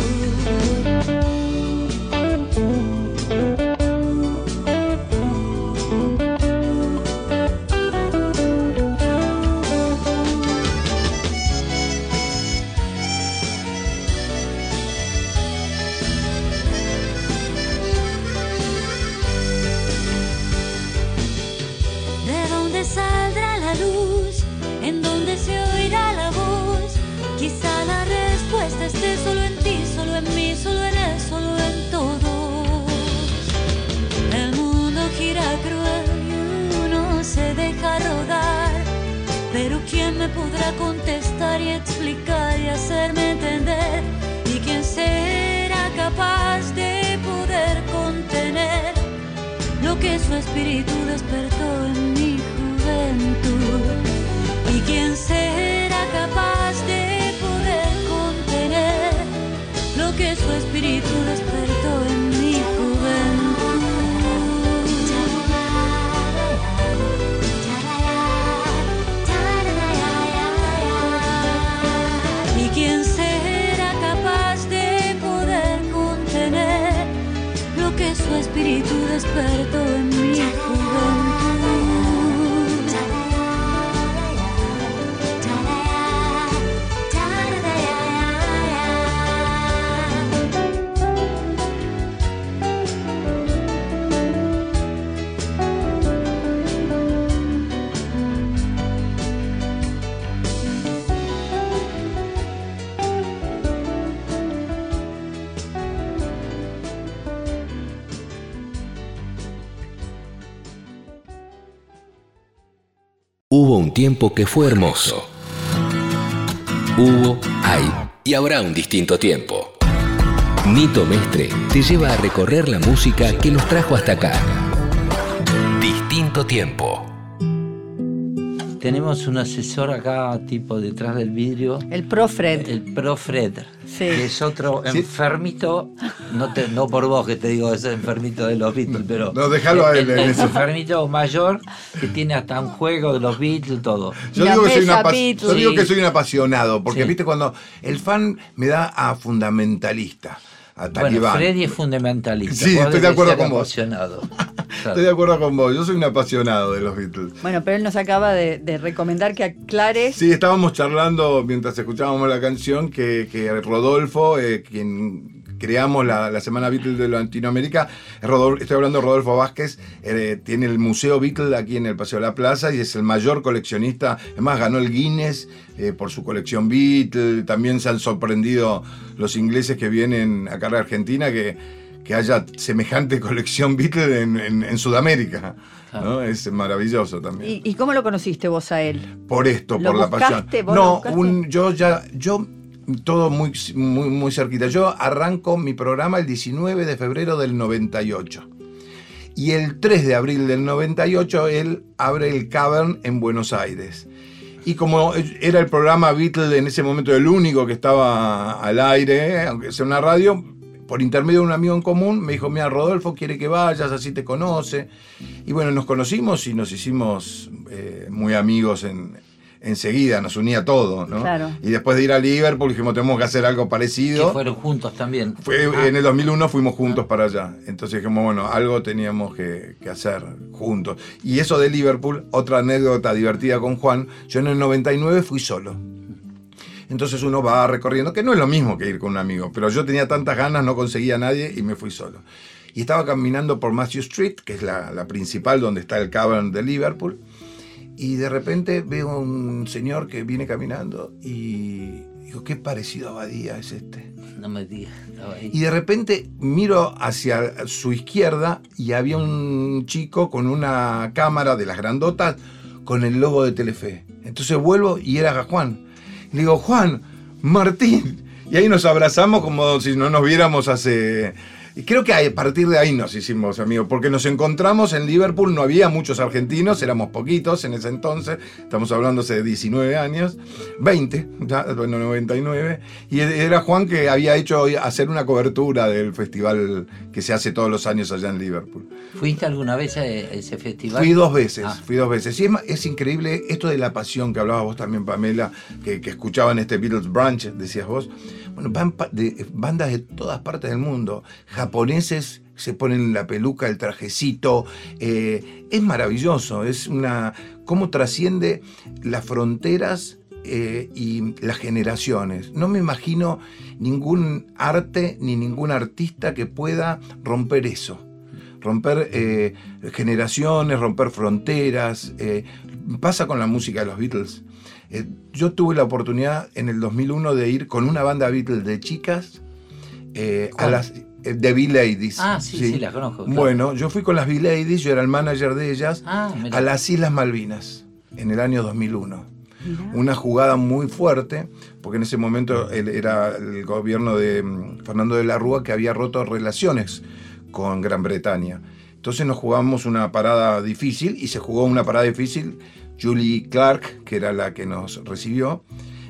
podrá contestar y explicar y hacerme entender? ¿Y quién será capaz de poder contener lo que su espíritu despertó en mi juventud? ¿Y quién será capaz de poder contener lo que su espíritu despertó en mi juventud? ¿Y quién será capaz de poder contener lo que su espíritu despertó en mi juventud? Hubo un tiempo que fue hermoso. Hubo, hay y habrá un distinto tiempo. Nito Mestre te lleva a recorrer la música que los trajo hasta acá. Distinto tiempo. Tenemos un asesor acá, tipo detrás del vidrio. El Pro Fred. El Pro Fred. Sí. Que es otro Sí. enfermito, no, te, no por vos que te digo ese enfermito de los Beatles, pero No, déjalo a él el, en el eso. enfermito mayor que tiene hasta un juego de los Beatles, todo. Yo La digo, que soy, mesa una apa- Beatles. yo digo Sí. que soy un apasionado, porque Sí. viste cuando el fan me da a fundamentalista, a Bueno, talibán. Freddy es fundamentalista. Sí, vos estoy de debes acuerdo ser con vos. apasionado. Claro. Estoy de acuerdo con vos, yo soy un apasionado de los Beatles. Bueno, pero él nos acaba de, de recomendar que aclares. Sí, estábamos charlando mientras escuchábamos la canción que, que Rodolfo, eh, quien creamos la, la Semana Beatles de Latinoamérica, Rodolfo, estoy hablando de Rodolfo Vázquez, eh, tiene el Museo Beatles aquí en el Paseo de la Plaza y es el mayor coleccionista, además ganó el Guinness eh, por su colección Beatles, también se han sorprendido los ingleses que vienen acá a la Argentina que, que haya semejante colección Beatles en, en- en Sudamérica. ¿No? Es maravilloso también. ¿Y, y cómo lo conociste vos a él? Por esto, ¿Lo por la pasión. buscaste? ¿Vos lo No, buscaste? un, yo ya, yo todo muy, muy, muy cerquita. Yo arranco mi programa el diecinueve de febrero del noventa y ocho. Y el tres de abril del noventa y ocho él abre el Cavern en Buenos Aires. Y como era el programa Beatles en ese momento el único que estaba al aire, aunque sea una radio, por intermedio de un amigo en común, me dijo, mira, Rodolfo quiere que vayas, así te conoce. Y bueno, nos conocimos y nos hicimos eh, muy amigos en, enseguida, nos unía todo, ¿no? Claro. Y después de ir a Liverpool dijimos, tenemos que hacer algo Que parecido. fueron juntos también. Fue, Ah. En el dos mil uno fuimos juntos para allá. Entonces dijimos, bueno, algo teníamos que, que hacer juntos. Y eso de Liverpool, otra anécdota divertida con Juan, yo en el noventa y nueve fui solo. Entonces uno va recorriendo, que no es lo mismo que ir con un amigo, pero yo tenía tantas ganas, no conseguía a nadie y me fui solo. Y estaba caminando por Matthew Street, que es la, la principal donde está el Cavern de Liverpool, y de repente veo a un señor que viene caminando y digo, qué parecido a Badía es este. No me digas, estaba ahí. Y de repente miro hacia su izquierda y había un chico con una cámara de las grandotas con el logo de Telefe. Entonces vuelvo y era Juan. Le digo, Juan, Martín. Y ahí nos abrazamos como si no nos viéramos hace... Y creo que a partir de ahí nos hicimos amigos, porque nos encontramos en Liverpool, no había muchos argentinos, éramos poquitos en ese entonces, estamos hablando hace diecinueve años, veinte, ya, bueno, noventa y nueve, y era Juan que había hecho hacer una cobertura del festival que se hace todos los años allá en Liverpool. ¿Fuiste alguna vez a ese festival? Fui dos veces, Ah. fui dos veces. Y es, ma- es increíble esto de la pasión que hablabas vos también, Pamela, que, que escuchaban este Beatles Brunch, decías vos. Bueno, van pa- de, bandas de todas partes del mundo, japoneses se ponen la peluca, el trajecito, eh, es maravilloso, es una... cómo trasciende las fronteras eh, y las generaciones. No me imagino ningún arte ni ningún artista que pueda romper eso. Romper eh, generaciones, romper fronteras. eh, pasa con la música de los Beatles. Eh, yo tuve la oportunidad en el dos mil uno de ir con una banda Beatles de chicas eh, a ¿Cuál? las eh, The Bee-Ladies. Ah, sí, sí, las conozco, claro. Bueno, yo fui con las Bee-Ladies, yo era el manager de ellas, Ah, mirá. a las Islas Malvinas en el año dos mil uno. una jugada muy fuerte, porque en ese momento él era el gobierno de mm, Fernando de la Rúa, que había roto relaciones con Gran Bretaña. Entonces nos jugamos una parada difícil, y se jugó una parada difícil Julie Clark, que era la que nos recibió,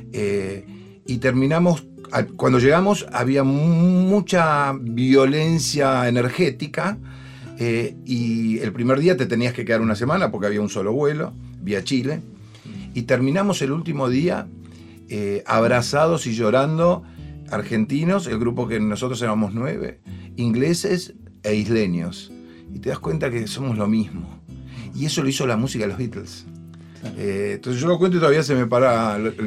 eh, y terminamos, cuando llegamos había mucha violencia energética, eh, y el primer día te tenías que quedar una semana porque había un solo vuelo vía Chile, y terminamos el último día eh, abrazados y llorando, argentinos, el grupo que nosotros éramos nueve, ingleses e isleños, y te das cuenta que somos lo mismo, y eso lo hizo la música de los Beatles. Eh, entonces yo lo cuento y todavía se me para, se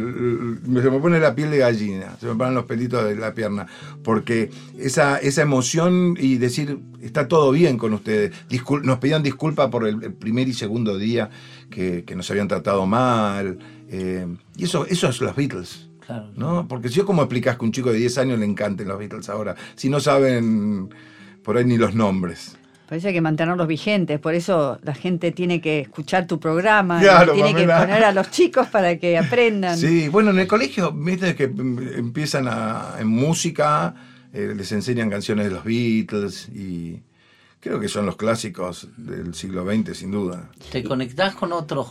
me pone la piel de gallina, se me paran los pelitos de la pierna, porque esa, esa emoción y decir, está todo bien con ustedes. Discul- nos pedían disculpas por el, el primer y segundo día que, que nos habían tratado mal, eh, y eso, eso es los Beatles. Claro. ¿No? Porque si yo, ¿cómo explicás que a un chico de diez años le encanten los Beatles ahora? Si no saben por ahí ni los nombres. Por eso hay que mantenerlos vigentes, por eso la gente tiene que escuchar tu programa, Claro, tiene que Pamela. poner a los chicos para que aprendan. Sí, bueno, en el colegio, viste que empiezan a, en música, eh, les enseñan canciones de los Beatles, y creo que son los clásicos del siglo veinte, sin duda. ¿Te conectás con otros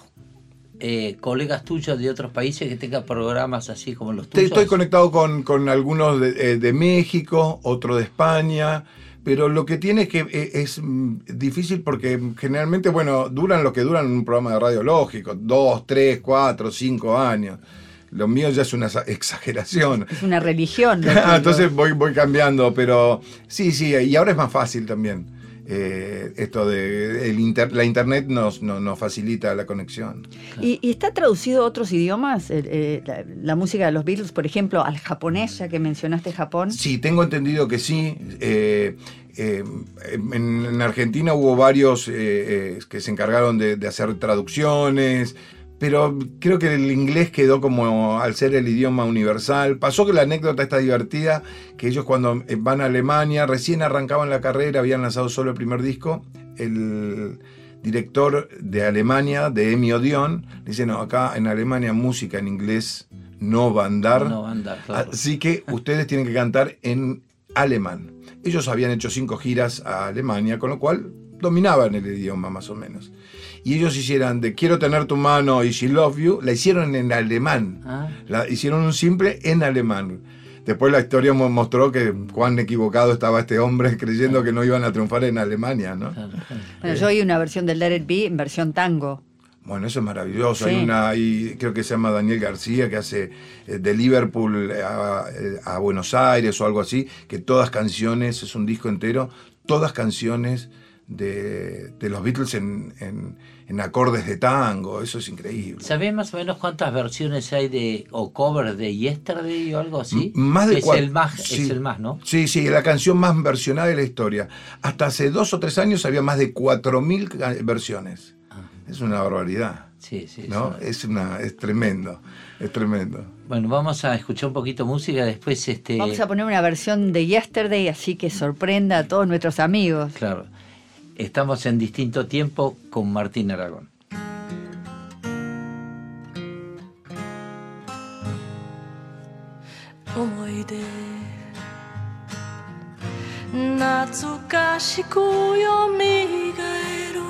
eh, colegas tuyos de otros países que tengan programas así como los Te- tuyos? Estoy conectado con, con algunos de, eh, de México, otro de España, pero lo que tiene es que eh, es mm, difícil porque generalmente, bueno, duran lo que duran un programa de radio lógico, dos, tres, cuatro, cinco años. Lo mío ya es una exa- exageración. Es una religión. lo que- Entonces voy, voy cambiando, pero sí, sí, y ahora es más fácil también. Eh, esto de el inter- la internet nos, nos, nos facilita la conexión. ¿Y, y está traducido a otros idiomas? Eh, eh, la, la música de los Beatles, por ejemplo, al japonés, ya que mencionaste Japón. Sí, tengo entendido que sí. Eh, eh, en, en Argentina hubo varios eh, eh, que se encargaron de, de hacer traducciones, pero creo que el inglés quedó como, al ser el idioma universal. Pasó que la anécdota está divertida, que ellos cuando van a Alemania, recién arrancaban la carrera, habían lanzado solo el primer disco, el director de Alemania, de Emi Odeon, dice, no, acá en Alemania música en inglés no va a andar, No va a andar, claro. así que ustedes tienen que cantar en alemán. Ellos habían hecho cinco giras a Alemania, con lo cual dominaban el idioma más o menos. Y ellos hicieran de Quiero tener tu mano y She Love You, la hicieron en alemán. Ah. La hicieron un simple en alemán. Después la historia mo- mostró que cuán equivocado estaba este hombre creyendo que no iban a triunfar en Alemania, ¿no? Claro, claro. Bueno, yo oí una versión del Let It Be en versión tango. Bueno, eso es maravilloso. Sí. Hay una, hay, creo que se llama Daniel García, que hace eh, de Liverpool a, a Buenos Aires o algo así, que todas canciones, es un disco entero, todas canciones de, de los Beatles en, en, en acordes de tango. Eso es increíble. ¿Sabés más o menos cuántas versiones hay de o covers de Yesterday o algo así? M- más de es cua- el más, sí. es el más, ¿no? Sí, sí, la canción más versionada de la historia. Hasta hace dos o tres años había más de cuatro mil ca- versiones. Es una barbaridad, Sí, sí. ¿no? sí. Es, una, es tremendo, es tremendo. Bueno, vamos a escuchar un poquito música, después este. Vamos a poner una versión de Yesterday, así que sorprenda a todos nuestros amigos. Claro. Estamos en Distinto Tiempo con Martín Aragón. 思い出懐かしくよみがえる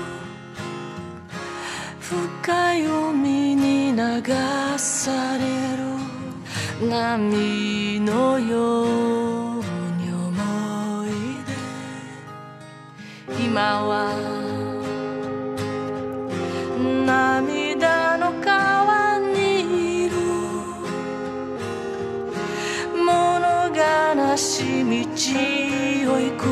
深い海に流される波のように思い出今は涙の川にいる物悲しみ道を行く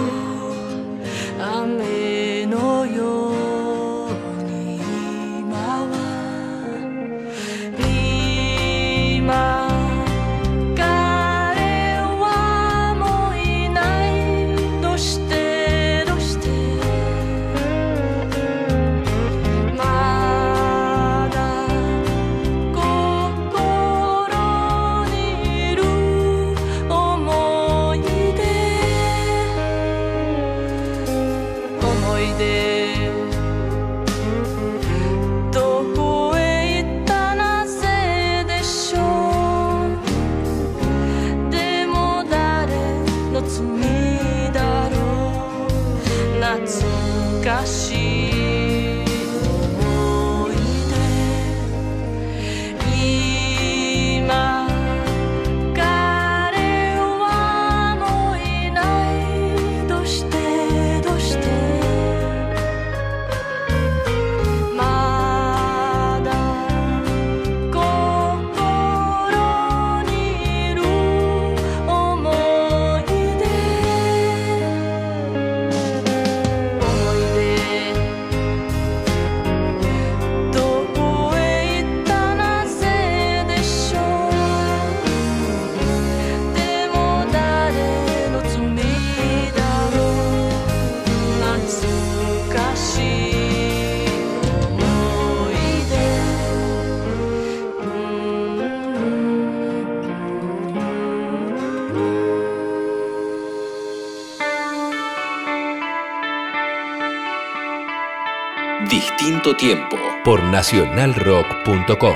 雨のように今は今彼はもういないどうしてどうしてまだ心にいる思い出 Distinto Tiempo por nacional rock punto com.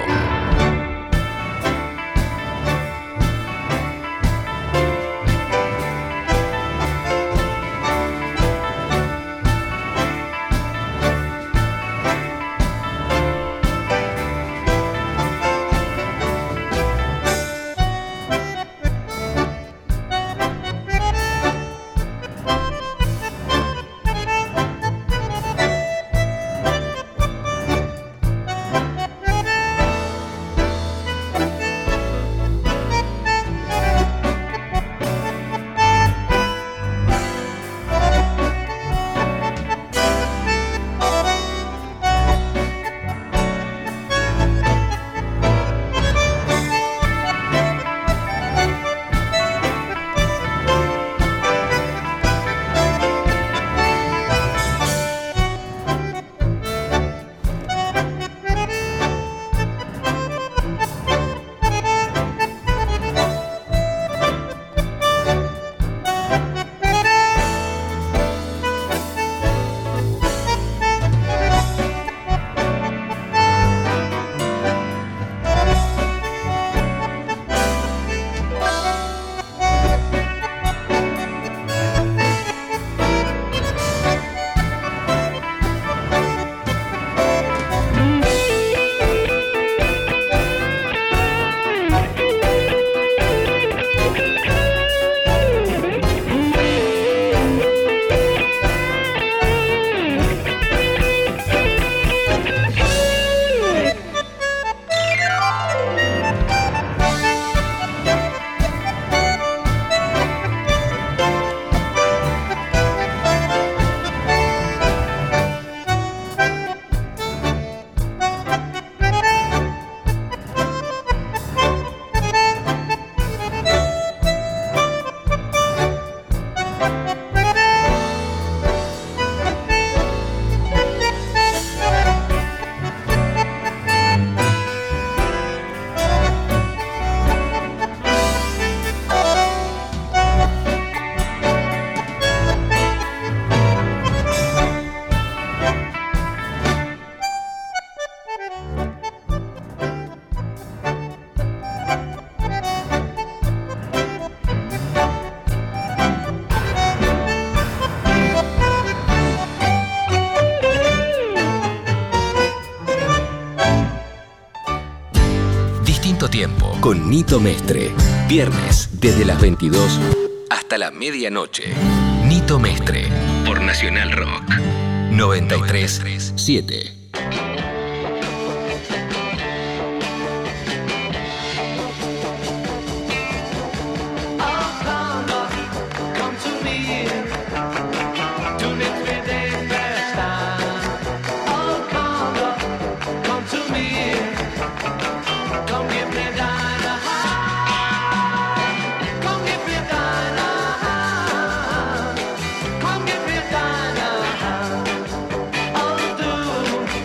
Tiempo con Nito Mestre. Viernes desde las veintidós hasta la medianoche. Nito Mestre por Nacional Rock noventa y tres punto siete. Come get me down.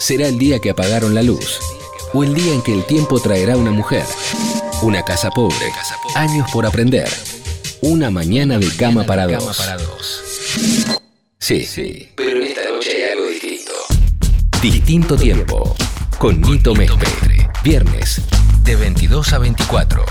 será el día que apagaron la luz, o el día en que el tiempo traerá una mujer, una casa pobre, años por aprender, una mañana de cama para dos. Sí, sí, pero en esta noche hay algo distinto. Distinto tiempo, con Nito Mestre. Viernes, de veintidós a veinticuatro.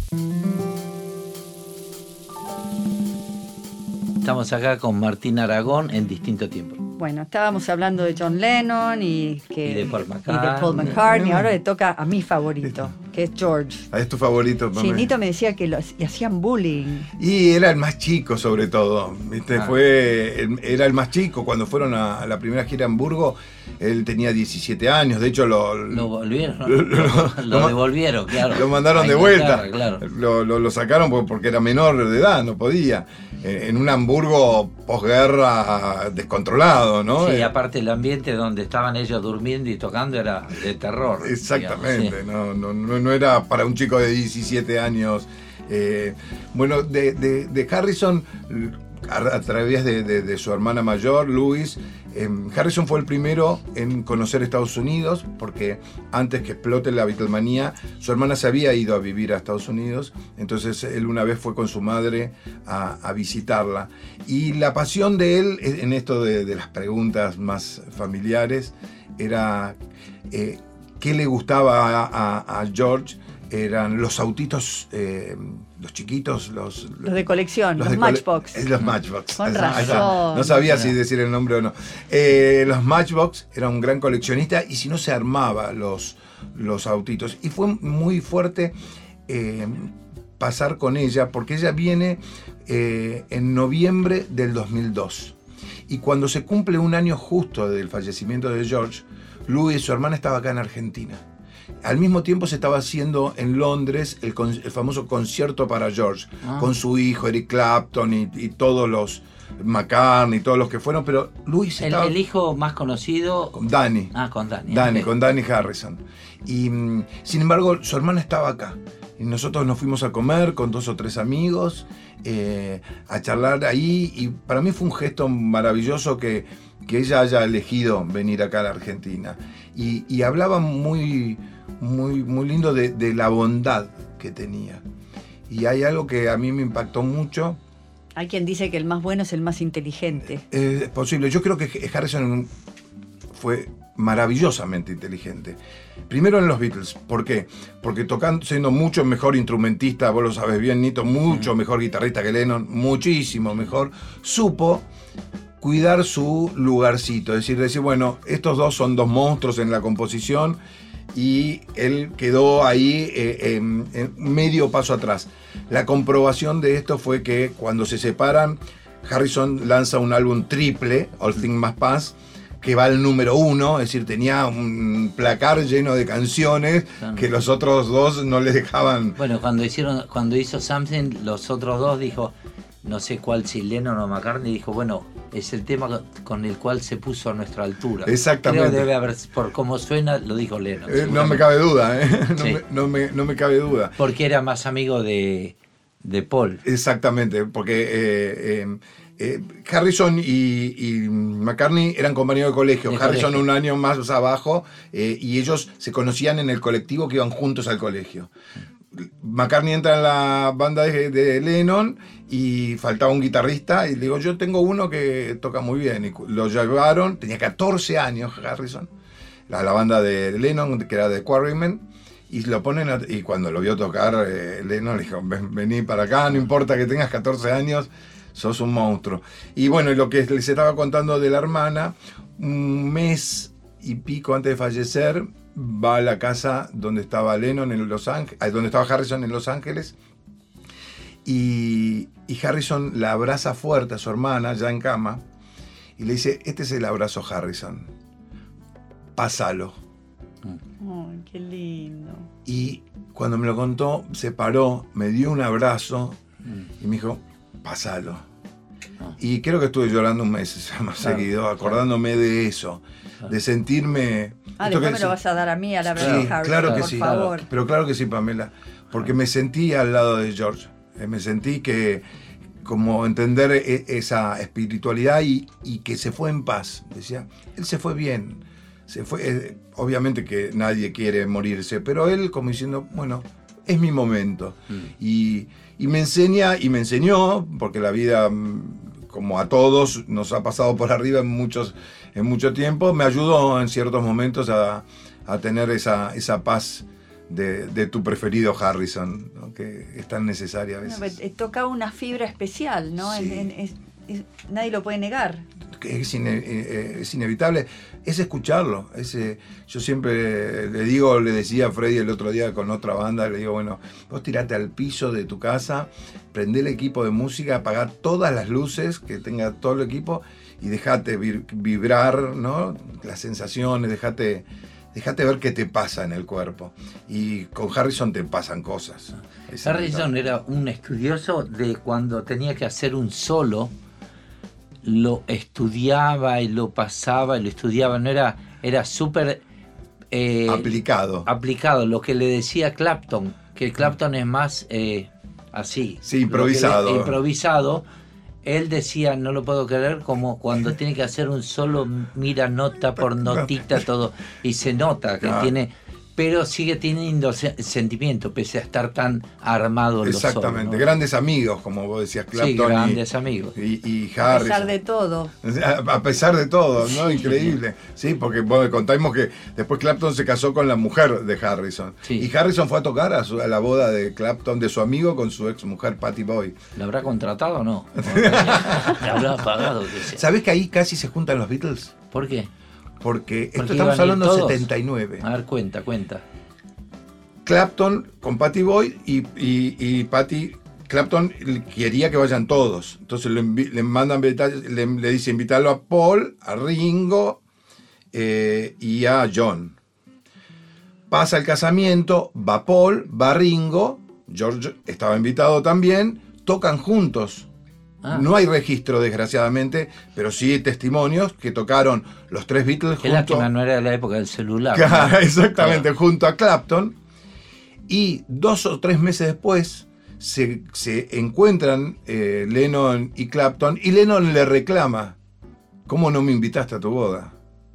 Estamos acá con Martín Aragón en Distinto Tiempo. Bueno, estábamos hablando de John Lennon y, que, Y de Paul y de McCartney. Paul McCartney. Ahora le toca a mi favorito, que es George. Ah, es tu favorito, Sí, Pamela. Nito me decía que los, le hacían bullying. Y era el más chico, sobre todo. ¿Viste? Ah. Fue, el- era el más chico. Cuando fueron a, a la primera gira a Hamburgo, él tenía diecisiete años. De hecho, lo, Lo volvieron, Lo- lo, lo- lo lo- devolvieron, claro. lo mandaron A de vuelta. Inglaterra, Claro. Lo, lo- lo sacaron por- porque era menor de edad, no podía. Eh, En un Hamburgo posguerra descontrolado, ¿no? Sí, Eh, aparte el ambiente donde estaban ellos durmiendo y tocando era de terror. Exactamente, digamos, no, no, no, no era para un chico de diecisiete años. Eh, bueno, de, de- de Harrison, a, a través de, de- de su hermana mayor, Louis, eh, Harrison fue el primero en conocer Estados Unidos, porque antes que explote la Beatlemanía, su hermana se había ido a vivir a Estados Unidos, entonces él una vez fue con su madre a, a visitarla. Y la pasión de él en esto de, de las preguntas más familiares era eh, qué le gustaba a, a- a George. Eran los autitos, eh, los chiquitos, los, Los de colección, los, de cole- Matchbox. eh, Los Matchbox. Con Ahí está, ahí está. razón. No sabía si decir el nombre o no. Eh, los Matchbox, era un gran coleccionista y si no se armaba los, los autitos. Y fue muy fuerte eh, pasar con ella porque ella viene eh, en noviembre del dos mil dos. Y cuando se cumple un año justo del fallecimiento de George, Louis, su hermana, estaba acá en Argentina. Al mismo tiempo se estaba haciendo en Londres el, con- el famoso concierto para George, Ah. con su hijo Eric Clapton y, y todos los McCartney, todos los que fueron, pero Louis El, estaba el hijo más conocido. con Danny. Ah, con Dani. Danny, ok. con Danny Harrison. Y mm, sin embargo, su hermana estaba acá. Y nosotros nos fuimos a comer con dos o tres amigos, eh, a charlar ahí. Y para mí fue un gesto maravilloso que, que ella haya elegido venir acá a la Argentina. Y, y hablaba muy, muy, muy lindo de, de la bondad que tenía. Y hay algo que a mí me impactó mucho. Hay quien dice que el más bueno es el más inteligente. Es posible. Yo creo que Harrison fue maravillosamente inteligente. Primero en los Beatles. ¿Por qué? Porque tocando, siendo mucho mejor instrumentista, vos lo sabes bien, Nito, mucho mejor guitarrista que Lennon, muchísimo mejor, supo cuidar su lugarcito. Es decir, decir, bueno, estos dos son dos monstruos en la composición y él quedó ahí eh, en, en medio paso atrás. La comprobación de esto fue que cuando se separan, Harrison lanza un álbum triple, All Things Must Pass, que va al número uno, es decir, tenía un placar lleno de canciones Claro. que los otros dos no le dejaban. Bueno, cuando hicieron, cuando hizo Something, los otros dos dijo, no sé cuál, si Lennon o McCartney, dijo, bueno, es el tema con el cual se puso a nuestra altura. Exactamente. Creo debe haber, por cómo suena, lo dijo Lennon. Eh, no me seguramente. cabe duda, ¿eh? no, Sí. me, no, me, no me cabe duda. Porque era más amigo de, de Paul. Exactamente, porque eh, eh, eh, Harrison y, y McCartney eran compañeros de colegio. De Harrison colegio. un año más abajo eh, y ellos se conocían en el colectivo que iban juntos al colegio. McCartney entra en la banda de, de Lennon y faltaba un guitarrista y le digo, yo tengo uno que toca muy bien. Y lo llevaron, tenía catorce años Harrison, la, la banda de Lennon, que era de Quarrymen, y lo ponen a- y cuando lo vio tocar eh, Lennon le dijo, "Ven- vení para acá, no importa que tengas catorce años, sos un monstruo". Y bueno, y lo que les estaba contando de la hermana, un mes y pico antes de fallecer, va a la casa donde estaba Lennon en Los Ángeles, donde estaba Harrison en Los Ángeles, y, y Harrison la abraza fuerte a su hermana, ya en cama, y le dice, este es el abrazo Harrison, pásalo. Ay, qué lindo. Y cuando me lo contó, se paró, me dio un abrazo y me dijo, pásalo. Ah. Y creo que estuve llorando un mes más Claro, seguido, claro. acordándome de eso, de sentirme... Ah, esto después que me lo sí- vas a dar a mí, a la Sí, verdad, Harry, claro que por sí. favor. Pero claro que sí, Pamela, porque me sentí al lado de George. Eh, Me sentí que, como entender e- esa espiritualidad y, y que se fue en paz. Decía, él se fue bien, se fue. Eh, obviamente que nadie quiere morirse, pero él como diciendo, bueno, es mi momento. Mm. Y, y me enseña, y me enseñó, porque la vida, como a todos, nos ha pasado por arriba en muchos, en mucho tiempo, me ayudó en ciertos momentos a, a tener esa, esa paz de, de tu preferido Harrison, ¿no? Que es tan necesaria a veces. No, toca una fibra especial, ¿no? Sí. En, en, es, es, nadie lo puede negar. Es, ine, es inevitable, es escucharlo. Es, yo siempre le digo, le decía a Freddy el otro día con otra banda, le digo, bueno, vos tirate al piso de tu casa, prendé el equipo de música, apagá todas las luces, que tenga todo el equipo, y dejate vibrar, ¿no? Las sensaciones, dejate, dejate ver qué te pasa en el cuerpo. Y con Harrison te pasan cosas. Es Harrison era un estudioso de cuando tenía que hacer un solo, lo estudiaba y lo pasaba y lo estudiaba, no era, era súper eh, aplicado. aplicado, lo que le decía Clapton, que Clapton es más eh, así. Sí, improvisado. Le, improvisado. Él decía, no lo puedo creer, como cuando tiene que hacer un solo, mira nota por notita todo, y se nota que Ah. tiene, pero sigue teniendo se- sentimiento, pese a estar tan armado. Exactamente, los solos, ¿no? grandes amigos, como vos decías, Clapton. Sí, grandes y, amigos. Y, y A Harrison. pesar de todo. A a pesar de todo, ¿no? Increíble. Sí, porque bueno, contamos que después Clapton se casó con la mujer de Harrison. Sí. Y Harrison fue a tocar a, su- a la boda de Clapton, de su amigo, con su ex mujer, Patty Boyd. ¿Lo habrá contratado o no? ¿Le habrá pagado? qué sé? ¿Sabés que ahí casi se juntan los Beatles? ¿Por qué? Porque esto Porque estamos iban a ir hablando de todos. setenta y nueve. A ver, cuenta, cuenta. Clapton con Patty Boyd y, y, y Patty Clapton quería que vayan todos. Entonces le, envi- le mandan invitar- le, le dice invitarlo a Paul, a Ringo eh, y a John. Pasa el casamiento, va Paul, va Ringo, George estaba invitado también, tocan juntos. Ah. No hay registro, desgraciadamente, pero sí testimonios que tocaron los tres Beatles Qué juntos. lástima, no era la época del celular. Claro, ¿no? exactamente, Claro. junto a Clapton. Y dos o tres meses después se, se encuentran eh, Lennon y Clapton, y Lennon le reclama, ¿cómo no me invitaste a tu boda?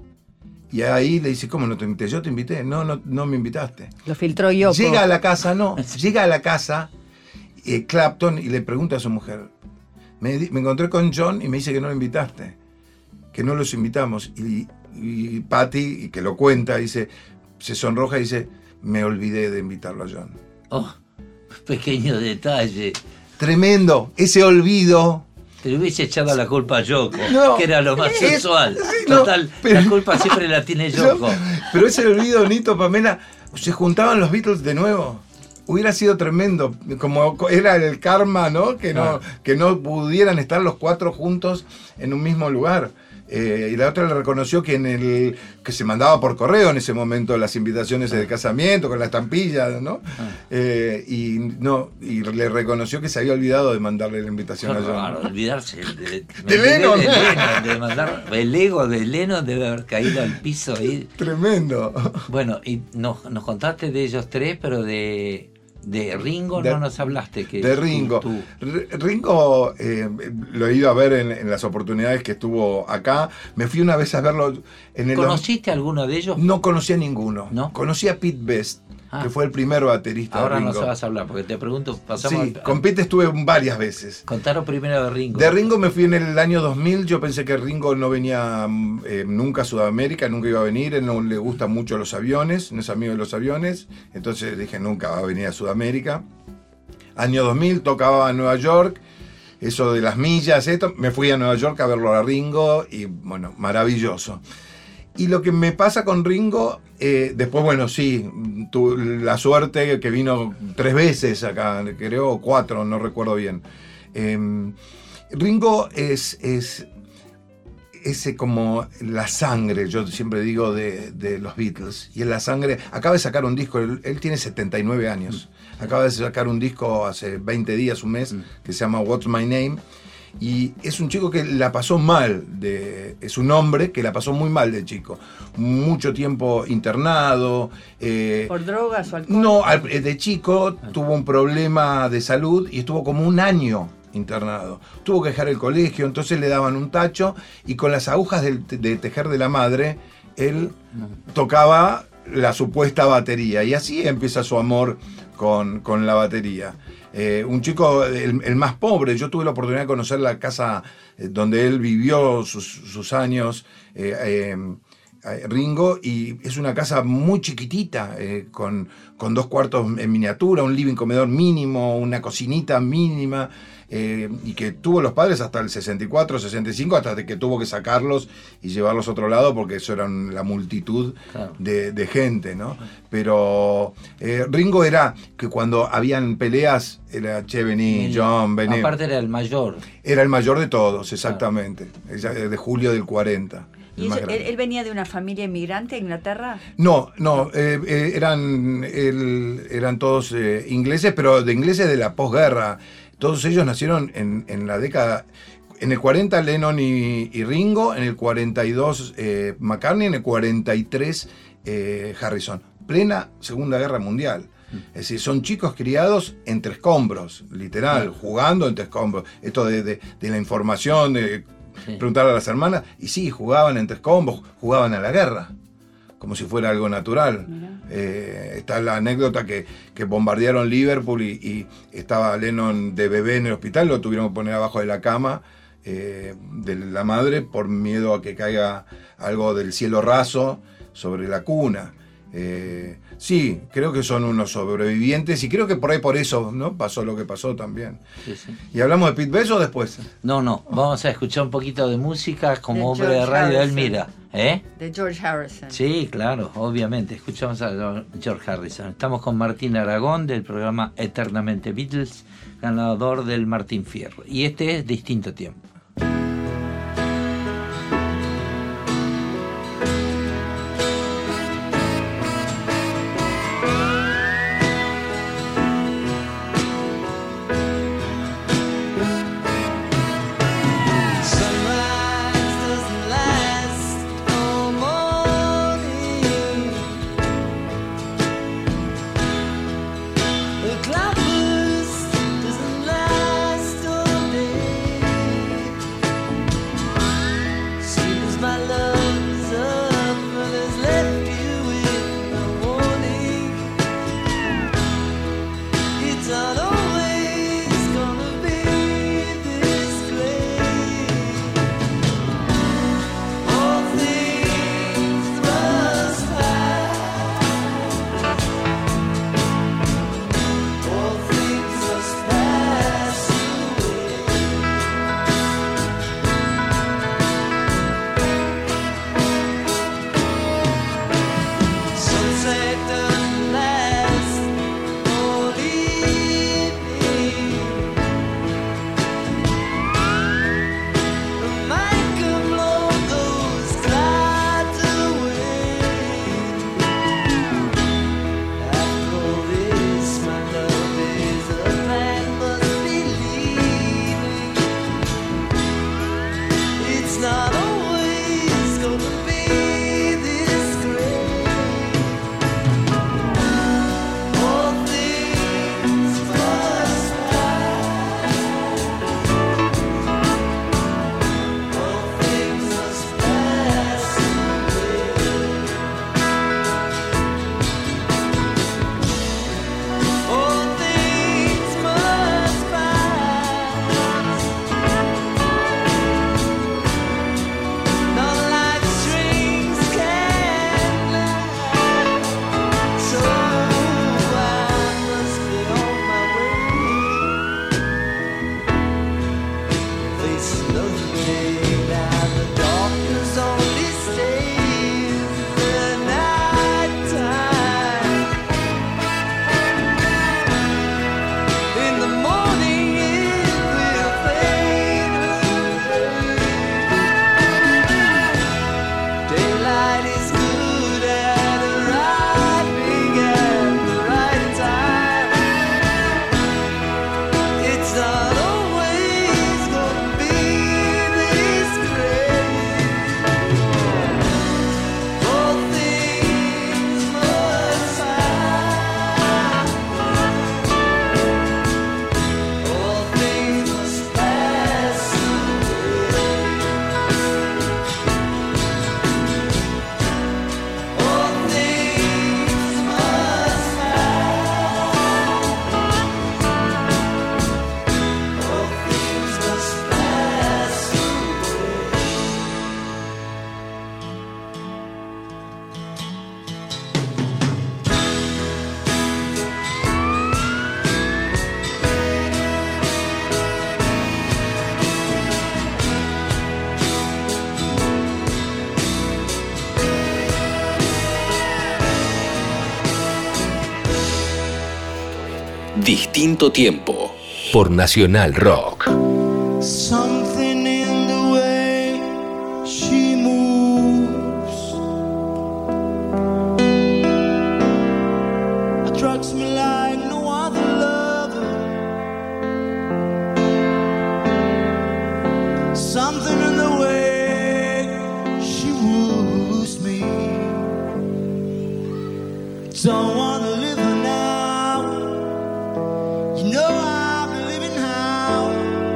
Y ahí le dice, ¿cómo no te invité? Yo te invité, no, no, no me invitaste. Lo filtró Yoko. Llega a la casa, no, llega a la casa eh, Clapton y le pregunta a su mujer, me, di- me encontré con John y me dice que no lo invitaste, que no los invitamos. Y, y Patty, que lo cuenta, dice, se sonroja y dice, me olvidé de invitarlo a John. Oh, pequeño detalle. Tremendo, ese olvido. Te le hubiese echado la culpa a Yoko, No, que era lo más es- sensual. sí, no, Total, pero- la culpa siempre la tiene Yoko. Pero ese olvido, Nito, Pamela, se juntaban los Beatles de nuevo. Hubiera sido tremendo, como era el karma, ¿no? Que no, Ah. que no pudieran estar los cuatro juntos en un mismo lugar. Eh, y la otra le reconoció que en el que se mandaba por correo en ese momento las invitaciones de casamiento con la estampilla, ¿no? Ah. Eh, y no y le reconoció que se había olvidado de mandarle la Qué invitación a John. raro, olvidarse de, De me olvidé Lennon. de Lennon, de mandar, el ego de Lennon debe haber caído al piso ahí. Tremendo. Bueno, y nos, nos contaste de ellos tres, pero de, de Ringo De- no nos hablaste. Que de tú- Ringo. tú- R- Ringo eh, lo he ido a ver en, en las oportunidades que estuvo acá. Me fui una vez a verlo en el... ¿Conociste a alguno de ellos? No conocí a ninguno. ¿No? Conocí a Pete Best, Ah. que fue el primer baterista Ahora de no Ringo. se vas a hablar, porque te pregunto, pasamos Sí, al- con Pete estuve varias veces. Contaron primero de Ringo. De Ringo me fui en el año dos mil. Yo pensé que Ringo no venía eh, nunca a Sudamérica, nunca iba a venir. Él no le gustan mucho los aviones, no es amigo de los aviones. Entonces dije, nunca va a venir a Sudamérica. Año dos mil, tocaba en Nueva York. Eso de las millas, esto. Me fui a Nueva York a verlo a Ringo y, bueno, maravilloso. Y lo que me pasa con Ringo, eh, después, bueno, sí, tuve la suerte que vino tres veces acá, creo, o cuatro, no recuerdo bien. Eh, Ringo es, es ese como la sangre, yo siempre digo, de, de los Beatles. Y en la sangre, acaba de sacar un disco, él, él tiene setenta y nueve años, acaba de sacar un disco hace veinte días, un mes, que se llama What's My Name. Y es un chico que la pasó mal, de, es un hombre que la pasó muy mal de chico. Mucho tiempo internado. eh, ¿Por drogas o alcohol? no, al- de chico tuvo un problema de salud y estuvo como un año internado. Tuvo que dejar el colegio, entonces le daban un tacho y con las agujas del- de tejer de la madre él tocaba la supuesta batería. Y así empieza su amor con, con la batería. Eh, un chico, el, el más pobre, yo tuve la oportunidad de conocer la casa eh, donde él vivió sus, sus años, eh, eh, Ringo, y es una casa muy chiquitita, eh, con, con dos cuartos en miniatura, un living comedor mínimo, una cocinita mínima, eh, y que tuvo los padres hasta el sesenta y cuatro, sesenta y cinco, hasta que tuvo que sacarlos y llevarlos a otro lado, porque eso era la multitud claro. de, de gente, ¿no? Pero eh, Ringo era que cuando habían peleas, era che, vení, John, vení. Aparte era el mayor. Era el mayor de todos, exactamente, claro. De julio del cuarenta. ¿Y eso, él, él venía de una familia inmigrante a Inglaterra? No, no, eh, eh, eran, él, eran todos eh, ingleses, pero de ingleses de la posguerra. Todos ellos nacieron en, en la década... En el cuarenta Lennon y, y Ringo, en el cuarenta y dos eh, McCartney, en el cuarenta y tres eh, Harrison. Plena Segunda Guerra Mundial. Es decir, son chicos criados entre escombros, literal, jugando entre escombros. Esto de, de, de la información, de sí. preguntarle a las hermanas, y sí, jugaban entre escombros, jugaban a la guerra, como si fuera algo natural. Eh, está la anécdota que, que bombardearon Liverpool y, y estaba Lennon de bebé en el hospital, lo tuvieron que poner abajo de la cama eh, de la madre por miedo a que caiga algo del cielo raso sobre la cuna. Eh, sí, creo que son unos sobrevivientes y creo que por ahí por eso, ¿no? Pasó lo que pasó también. Sí, sí. ¿Y hablamos de Pete Best o después? No, no, vamos a escuchar un poquito de música como de hombre de radio. Él mira, ¿eh? De George Harrison. Sí, claro, obviamente. Escuchamos a George Harrison. Estamos con Martín Aragón del programa Eternamente Beatles, ganador del Martín Fierro. Y este es Distinto Tiempo. The cloudburst doesn't last all day. Distinto tiempo por Nacional Rock. Something in the way she moves attracts me like no other lover. Something in the way she woos me. Don't wanna live her now. You know I'm living how.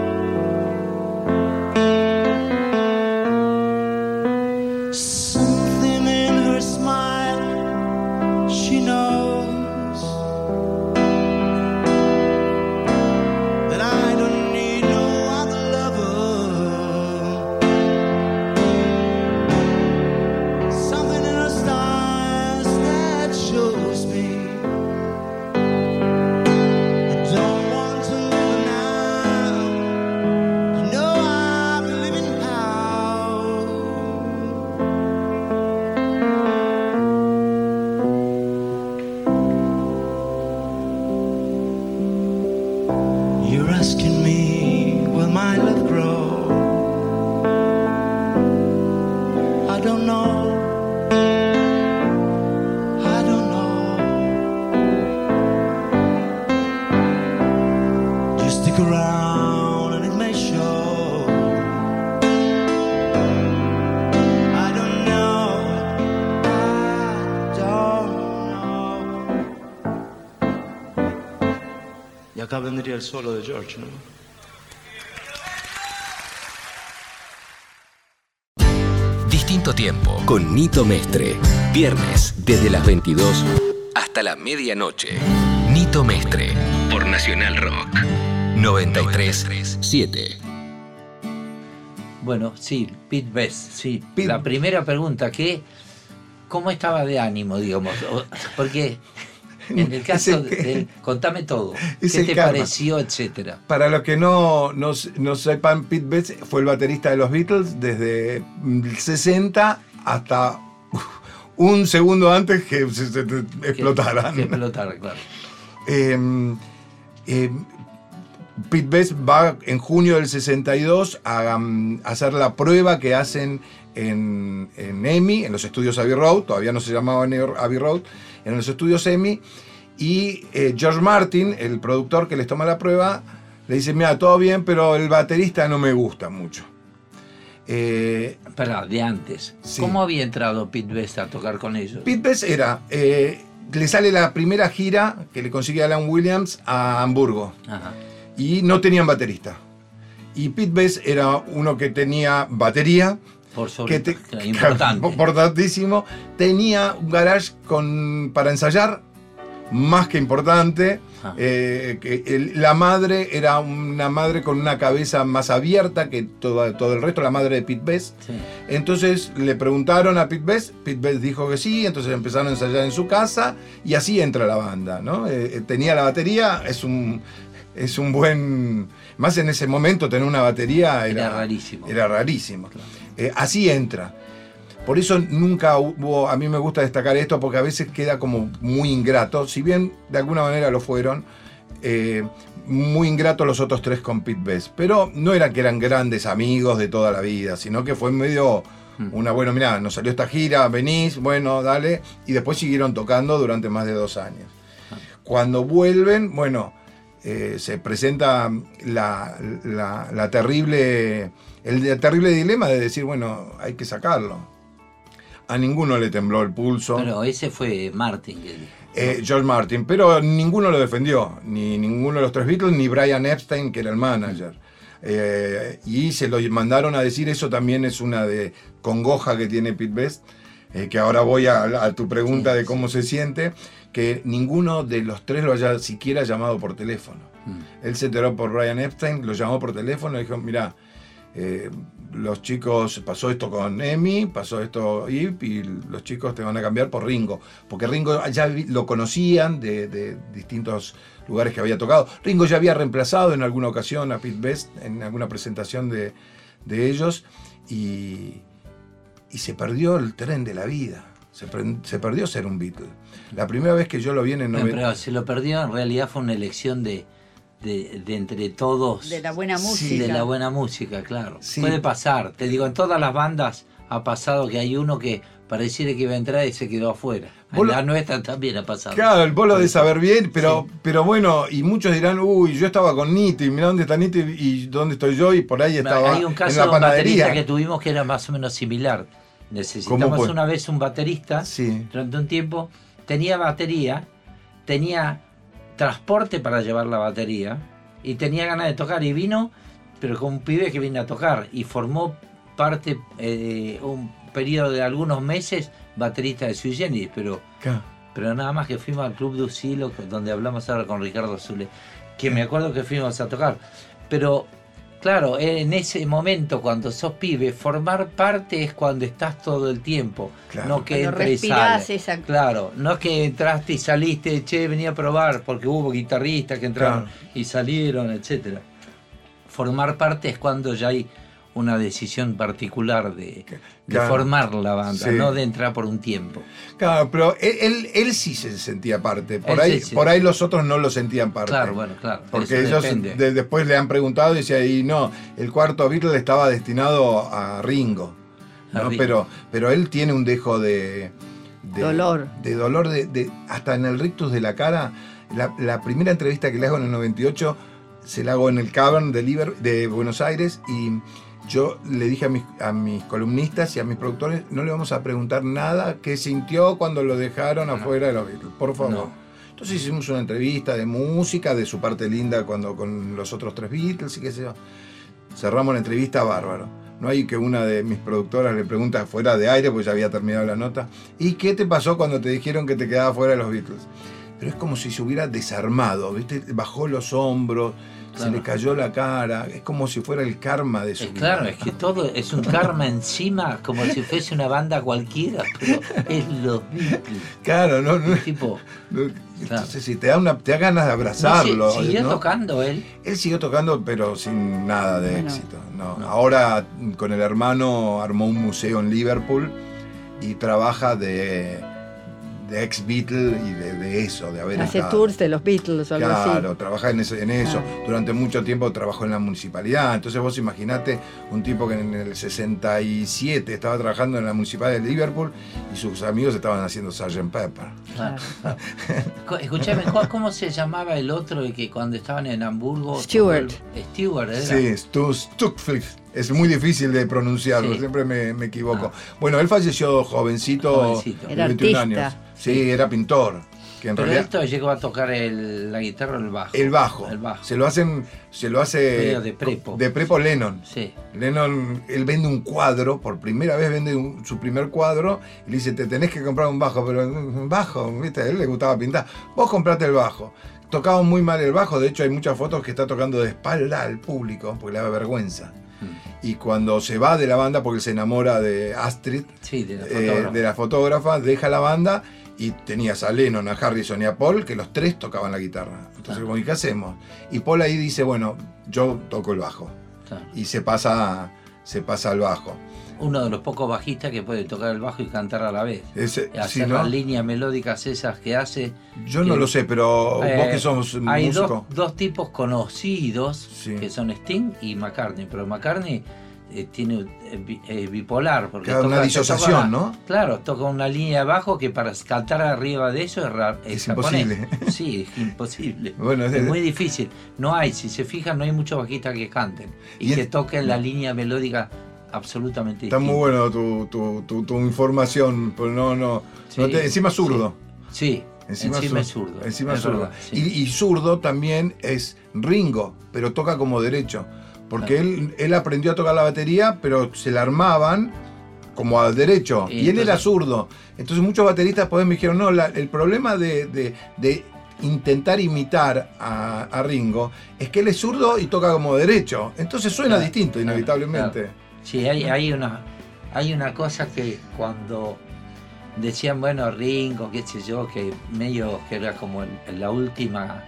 Something in her smile, she knows that I don't need no other lover. Something in her stars that shows me I don't want to live now. You know I'm living how. You're asking me, will my love grow? I don't know. I don't know. Just stick around and it may show. I don't know. I don't know. Y acá vendría el solo de George, ¿no? Distinto tiempo con Nito Mestre. Viernes desde las veintidós hasta la medianoche. Nito Mestre por Nacional Rock noventa y tres punto siete. Bueno, sí, Pete Best, sí. Pete- La primera pregunta, ¿qué, ¿cómo estaba de ánimo, digamos? O- Porque en el caso Es el- de, de- contame todo. es ¿Qué el te karma. pareció, etcétera? Para los que no, no, no sepan, Pete Best fue el baterista de los Beatles desde el sesenta hasta un segundo antes que se, se- se explotaran. Que, que explotara, claro. Eh, eh, Pete Best va en junio del sesenta y dos a, um, a hacer la prueba que hacen en, en EMI, en los estudios Abbey Road, todavía no se llamaban Abbey Road, en los estudios EMI, y eh, George Martin, el productor que les toma la prueba, le dice, mira, todo bien, pero el baterista no me gusta mucho. Eh, Espera, de antes. Sí. ¿Cómo había entrado Pete Best a tocar con ellos? Pete Best era, eh, le sale la primera gira que le consigue Alan Williams a Hamburgo. Ajá. Y no tenían baterista. Y Pete Best era uno que tenía batería, Por sobre que te- claro, importante. importantísimo. Tenía un garage con, para ensayar, más que importante. Ah. Eh, que el- la madre era una madre con una cabeza más abierta que todo, todo el resto, la madre de Pete Best. Sí. Entonces le preguntaron a Pete Best, Pete Best dijo que sí, entonces empezaron a ensayar en su casa y así entra la banda, ¿no? Eh, eh, tenía la batería, es un, es un buen... Más en ese momento tener una batería era, Era rarísimo. Era rarísimo. Eh, así entra. Por eso nunca hubo, a mí me gusta destacar esto porque a veces queda como muy ingrato, si bien de alguna manera lo fueron, eh, muy ingratos los otros tres con Pete Best, pero no era que eran grandes amigos de toda la vida, sino que fue medio una, bueno, mirá, nos salió esta gira, venís, bueno, dale, y después siguieron tocando durante más de dos años. Cuando vuelven, bueno, eh, se presenta la, la, la terrible, el terrible dilema de decir, bueno, hay que sacarlo. A ninguno le tembló el pulso. Pero ese fue Martin. Que dijo. Eh, George Martin, pero ninguno lo defendió, ni ninguno de los tres Beatles, ni Brian Epstein, que era el manager. Eh, y se lo mandaron a decir, eso también es una de congoja que tiene Pete Best, eh, que ahora voy a, a tu pregunta Sí, de cómo se siente, que ninguno de los tres lo haya siquiera llamado por teléfono. Mm. Él se enteró por Brian Epstein, lo llamó por teléfono y dijo, mirá, eh, los chicos, pasó esto con Emi, pasó esto y, y los chicos te van a cambiar por Ringo, porque Ringo ya vi- lo conocían de, de distintos lugares que había tocado. Ringo ya había reemplazado en alguna ocasión a Pete Best en alguna presentación de, de ellos y, y se perdió el tren de la vida. Se, pre- se perdió ser un Beatle. La primera vez que yo lo vi en el No, noventa... pero se lo perdió, en realidad fue una elección de, de, de entre todos. De la buena Sí, música. de la buena música, claro. Sí. Puede pasar. Te digo, en todas las bandas ha pasado que hay uno que pareciera que iba a entrar y se quedó afuera. Vos En lo- la nuestra también ha pasado. Claro, vos lo de saber bien, pero, Sí. pero bueno, y muchos dirán, uy, yo estaba con Nito, y mirá dónde está Nito y, y dónde estoy yo, y por ahí estaba Hay un en caso la de un baterista panadería. que tuvimos que era más o menos similar. ¿Cómo Necesitamos fue? una vez un baterista Sí. durante un tiempo. Tenía batería, tenía transporte para llevar la batería y tenía ganas de tocar. Y vino, pero con un pibe que vino a tocar y formó parte, eh, un periodo de algunos meses, baterista de Sui Generis, pero, Claro. pero nada más que fuimos al Club de Usilo, donde hablamos ahora con Ricardo Zule, que me acuerdo que fuimos a tocar. Pero claro, en ese momento cuando sos pibe, formar parte es cuando estás todo el tiempo, Claro. no que Cuando entra y respirás sale. esa- Claro, no es que entraste y saliste, che, venía a probar, porque hubo guitarristas que entraron Claro. y salieron, etcétera. Formar parte es cuando ya hay una decisión particular de, de Claro. formar la banda, Sí. no de entrar por un tiempo. Claro, pero él, él, él sí se sentía parte. Por Él ahí, sí, sí. por ahí los otros no lo sentían parte. Claro, bueno, claro. Porque eso ellos depende. de- después le han preguntado y decía, y no, el cuarto Beatle estaba destinado a Ringo. ¿no? A Ringo. Pero, pero él tiene un dejo de, de Dolor. De dolor, de, de- hasta en el rictus de la cara. La, la primera entrevista que le hago en el noventa y ocho se la hago en el Cavern de, Liber- de Buenos Aires y yo le dije a mis, a mis columnistas y a mis productores, no le vamos a preguntar nada que sintió cuando lo dejaron afuera de los Beatles, por favor. No. Entonces hicimos una entrevista de música, de su parte linda cuando con los otros tres Beatles y qué sé yo. Cerramos la entrevista bárbaro. No hay que una de mis productoras le pregunta fuera de aire, porque ya había terminado la nota, ¿y qué te pasó cuando te dijeron que te quedabas fuera de los Beatles? Pero es como si se hubiera desarmado, ¿viste? Bajó los hombros, se Claro. le cayó la cara, es como si fuera el karma de su Es vida. claro, es que todo es un karma encima, como si fuese una banda cualquiera, pero es los Beatles. Claro, no, no, Tipo, no, entonces si te da una, te da ganas de no, abrazarlo. si- siguió ¿no? tocando él. Él siguió tocando, pero sin nada de Bueno. éxito. No. No. Ahora con el hermano armó un museo en Liverpool y trabaja de, de ex Beatle y de, de eso, de haber Hace estado. tours de los Beatles o algo Claro, así. trabaja en eso, en eso. Ah. Durante mucho tiempo trabajó en la municipalidad. Entonces vos imaginate un tipo que en el sesenta y siete estaba trabajando en la municipalidad de Liverpool y sus amigos estaban haciendo sergeant Pepper. Claro. Co- Escuchame, ¿cómo, cómo se llamaba el otro de que cuando estaban en Hamburgo? Stewart. Stewart, era. Sí, Stu Stuckflif. Es muy difícil de pronunciarlo, Sí. siempre me, me equivoco. Ah. Bueno, él falleció jovencito, Jovencito. de Era veintiún artista. años. Sí, era pintor. Que en Pero realidad esto llegó a tocar el- la guitarra o el bajo. el bajo, El bajo. se lo hacen, se lo hace Medio de prepo. de prepo Lennon. Sí. Lennon, él vende un cuadro, por primera vez vende un- su primer cuadro y le dice, te tenés que comprar un bajo, pero un bajo, ¿viste? A él le gustaba pintar. Vos comprate el bajo. Tocaba muy mal el bajo, de hecho hay muchas fotos que está tocando de espalda al público, porque le da vergüenza. Y cuando se va de la banda, porque él se enamora de Astrid, Sí, de la eh, fotógrafa. de la fotógrafa, deja la banda y tenías a Lennon, a Harrison y a Paul, que los tres tocaban la guitarra. Entonces, Claro. como, ¿y qué hacemos? Y Paul ahí dice, bueno, yo toco el bajo. Claro. Y se pasa, se pasa al bajo. Uno de los pocos bajistas que puede tocar el bajo y cantar a la vez. Ese, Y hacer sí, ¿no? las líneas melódicas esas que hace. Yo no que- lo sé, pero Eh, vos que sos Hay músico. dos, dos tipos conocidos Sí. que son Sting y McCartney, pero McCartney eh, tiene eh, bi- eh, bipolar. Porque Claro, una toca- disociación, toca una- ¿no? Claro, toca una línea de bajo que para cantar arriba de eso es, ra- es Es japonés. imposible. Sí, es imposible. Bueno, es- es muy difícil. No hay, si se fijan, no hay muchos bajistas que canten y, Y que es- toquen la línea melódica absolutamente Está muy distinta. bueno tu, tu, tu, tu información, pero no, no. Sí, no te- encima zurdo. Sí, Encima, encima, zur- es zurdo. Encima es zurdo. verdad, sí. Y, y zurdo también es Ringo, pero toca como derecho. Porque Claro. él, él aprendió a tocar la batería, pero se la armaban como al derecho. Y Y, él era entonces- zurdo. Entonces muchos bateristas pues, me dijeron, no, la- el problema de, de- de intentar imitar a, a Ringo es que él es zurdo y toca como derecho. Entonces suena Claro, distinto, claro, inevitablemente. claro. Sí, hay, hay, una, hay una cosa que cuando decían, bueno, Ringo, qué sé yo, que medio que era como el- la última,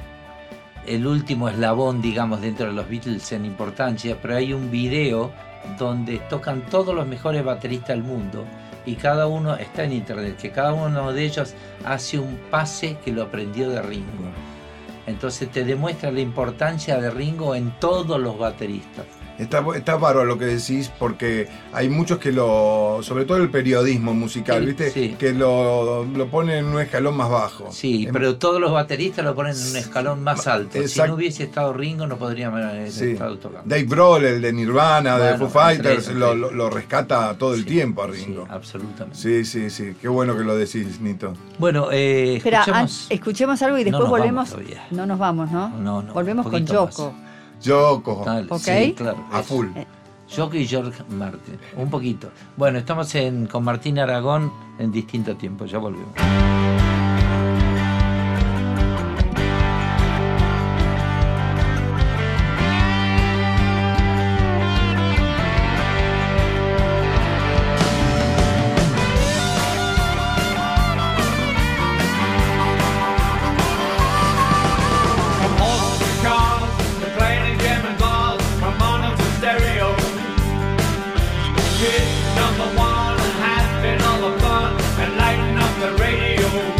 el último eslabón, digamos, dentro de los Beatles en importancia, pero hay un video donde tocan todos los mejores bateristas del mundo y cada uno está en internet, que cada uno de ellos hace un pase que lo aprendió de Ringo. Entonces te demuestra la importancia de Ringo en todos los bateristas. Está, está bárbaro lo que decís, porque hay muchos que lo, sobre todo el periodismo musical, Sí, ¿viste? sí. Que lo, lo ponen en un escalón más bajo. Sí, Em- pero todos los bateristas lo ponen en un escalón más alto. Exacto. Si no hubiese estado Ringo, no podríamos haber Sí. estado tocando. Dave Grohl, el de Nirvana, de Bueno, Foo Fighters, entre- lo, lo- lo rescata todo el Sí, tiempo a Ringo. sí, absolutamente. Sí, sí, sí. Qué bueno que lo decís, Nito. Bueno, eh, Espera, escuchemos... an- escuchemos algo y No después nos vamos volvemos. todavía. No nos vamos, ¿no? No, no, Volvemos un con poquito Yoko. Yoko. Dale, Ok. sí, claro. A es- full. Yoko y George Martin. Un poquito. Bueno, estamos en, con Martín Aragón en distinto tiempo. Ya volvemos. From horses to cars, to playing German bars, from mono to stereo. Hit number one and has been all the fun, and lighting up the radio.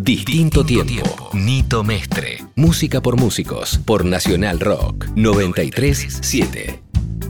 Distinto tiempo. Nito Mestre. Música por músicos. Por Nacional Rock. noventa y tres siete.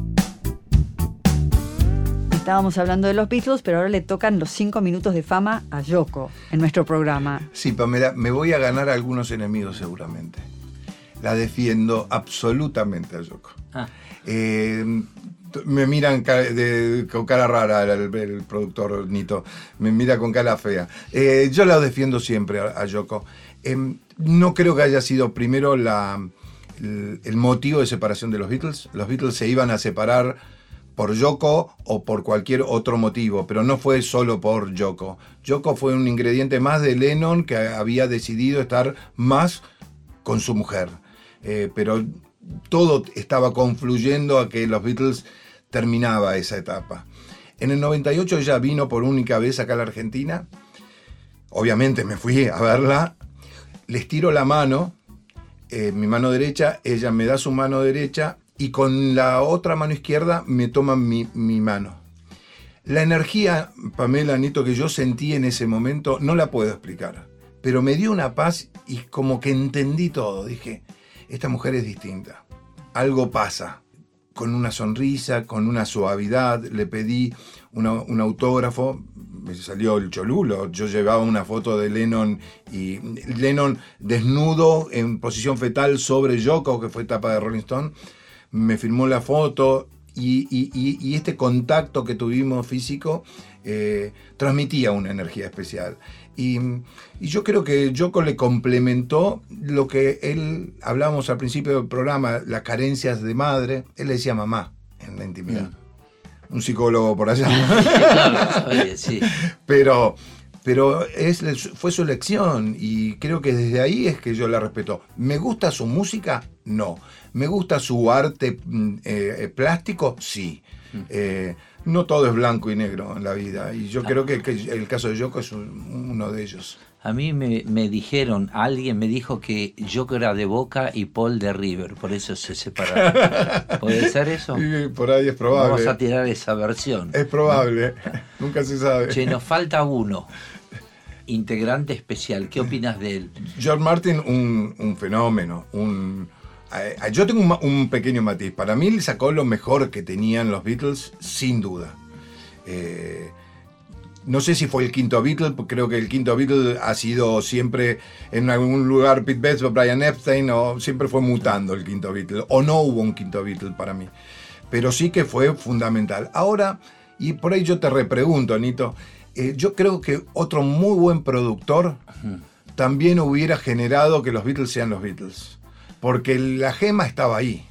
Estábamos hablando de los Beatles, pero ahora le tocan los cinco minutos de fama a Yoko en nuestro programa. Sí, Pamela, me voy a ganar algunos enemigos seguramente. La defiendo absolutamente a Yoko. Ah. Eh, me miran ca- de- con cara rara el, el productor Nito, me mira con cara fea. Eh, yo la defiendo siempre a, a Yoko. Eh, no creo que haya sido primero la, el, el motivo de separación de los Beatles. Los Beatles se iban a separar por Yoko o por cualquier otro motivo, pero no fue solo por Yoko. Yoko fue un ingrediente más de Lennon, que había decidido estar más con su mujer. Eh, pero todo estaba confluyendo a que los Beatles terminaba esa etapa. En el noventa y ocho ella vino por única vez acá a la Argentina. Obviamente me fui a verla. Les tiro la mano, eh, mi mano derecha, ella me da su mano derecha y con la otra mano izquierda me toma mi, mi mano. La energía, Pamela, Nito, que yo sentí en ese momento, no la puedo explicar, pero me dio una paz y como que entendí todo. Dije, esta mujer es distinta, algo pasa. Con una sonrisa, con una suavidad, le pedí una, un autógrafo, me salió el cholulo, yo llevaba una foto de Lennon y Lennon desnudo en posición fetal sobre Yoko, que fue tapa de Rolling Stone, me firmó la foto y, y, y, y este contacto que tuvimos físico eh, transmitía una energía especial. Y, y yo creo que Yoko le complementó lo que él, hablábamos al principio del programa, las carencias de madre, él le decía mamá en la intimidad. Mm. Un psicólogo por allá. Oye, sí. Pero, pero es, fue su elección y creo que desde ahí es que yo la respeto. ¿Me gusta su música? No. ¿Me gusta su arte eh, plástico? Sí. Mm. Eh, no todo es blanco y negro en la vida y yo ah. creo que, que el caso de Yoko es un, uno de ellos. A mí me, me dijeron, alguien me dijo que Yoko era de Boca y Paul de River, por eso se separaron. ¿Puede ser eso? Sí, por ahí es probable. Vamos a tirar esa versión. Es probable, ¿no? Nunca se sabe. Che, nos falta uno, integrante especial, ¿qué opinas de él? George Martin, un, un fenómeno, un... Yo tengo un, un pequeño matiz. Para mí él sacó lo mejor que tenían los Beatles, sin duda. Eh, no sé si fue el quinto Beatle, porque creo que el quinto Beatle ha sido siempre en algún lugar Pete Best o Brian Epstein, o siempre fue mutando el quinto Beatle, o no hubo un quinto Beatle para mí. Pero sí que fue fundamental. Ahora, y por ahí yo te repregunto, Nito, eh, yo creo que otro muy buen productor uh-huh. también hubiera generado que los Beatles sean los Beatles. Porque la gema estaba ahí.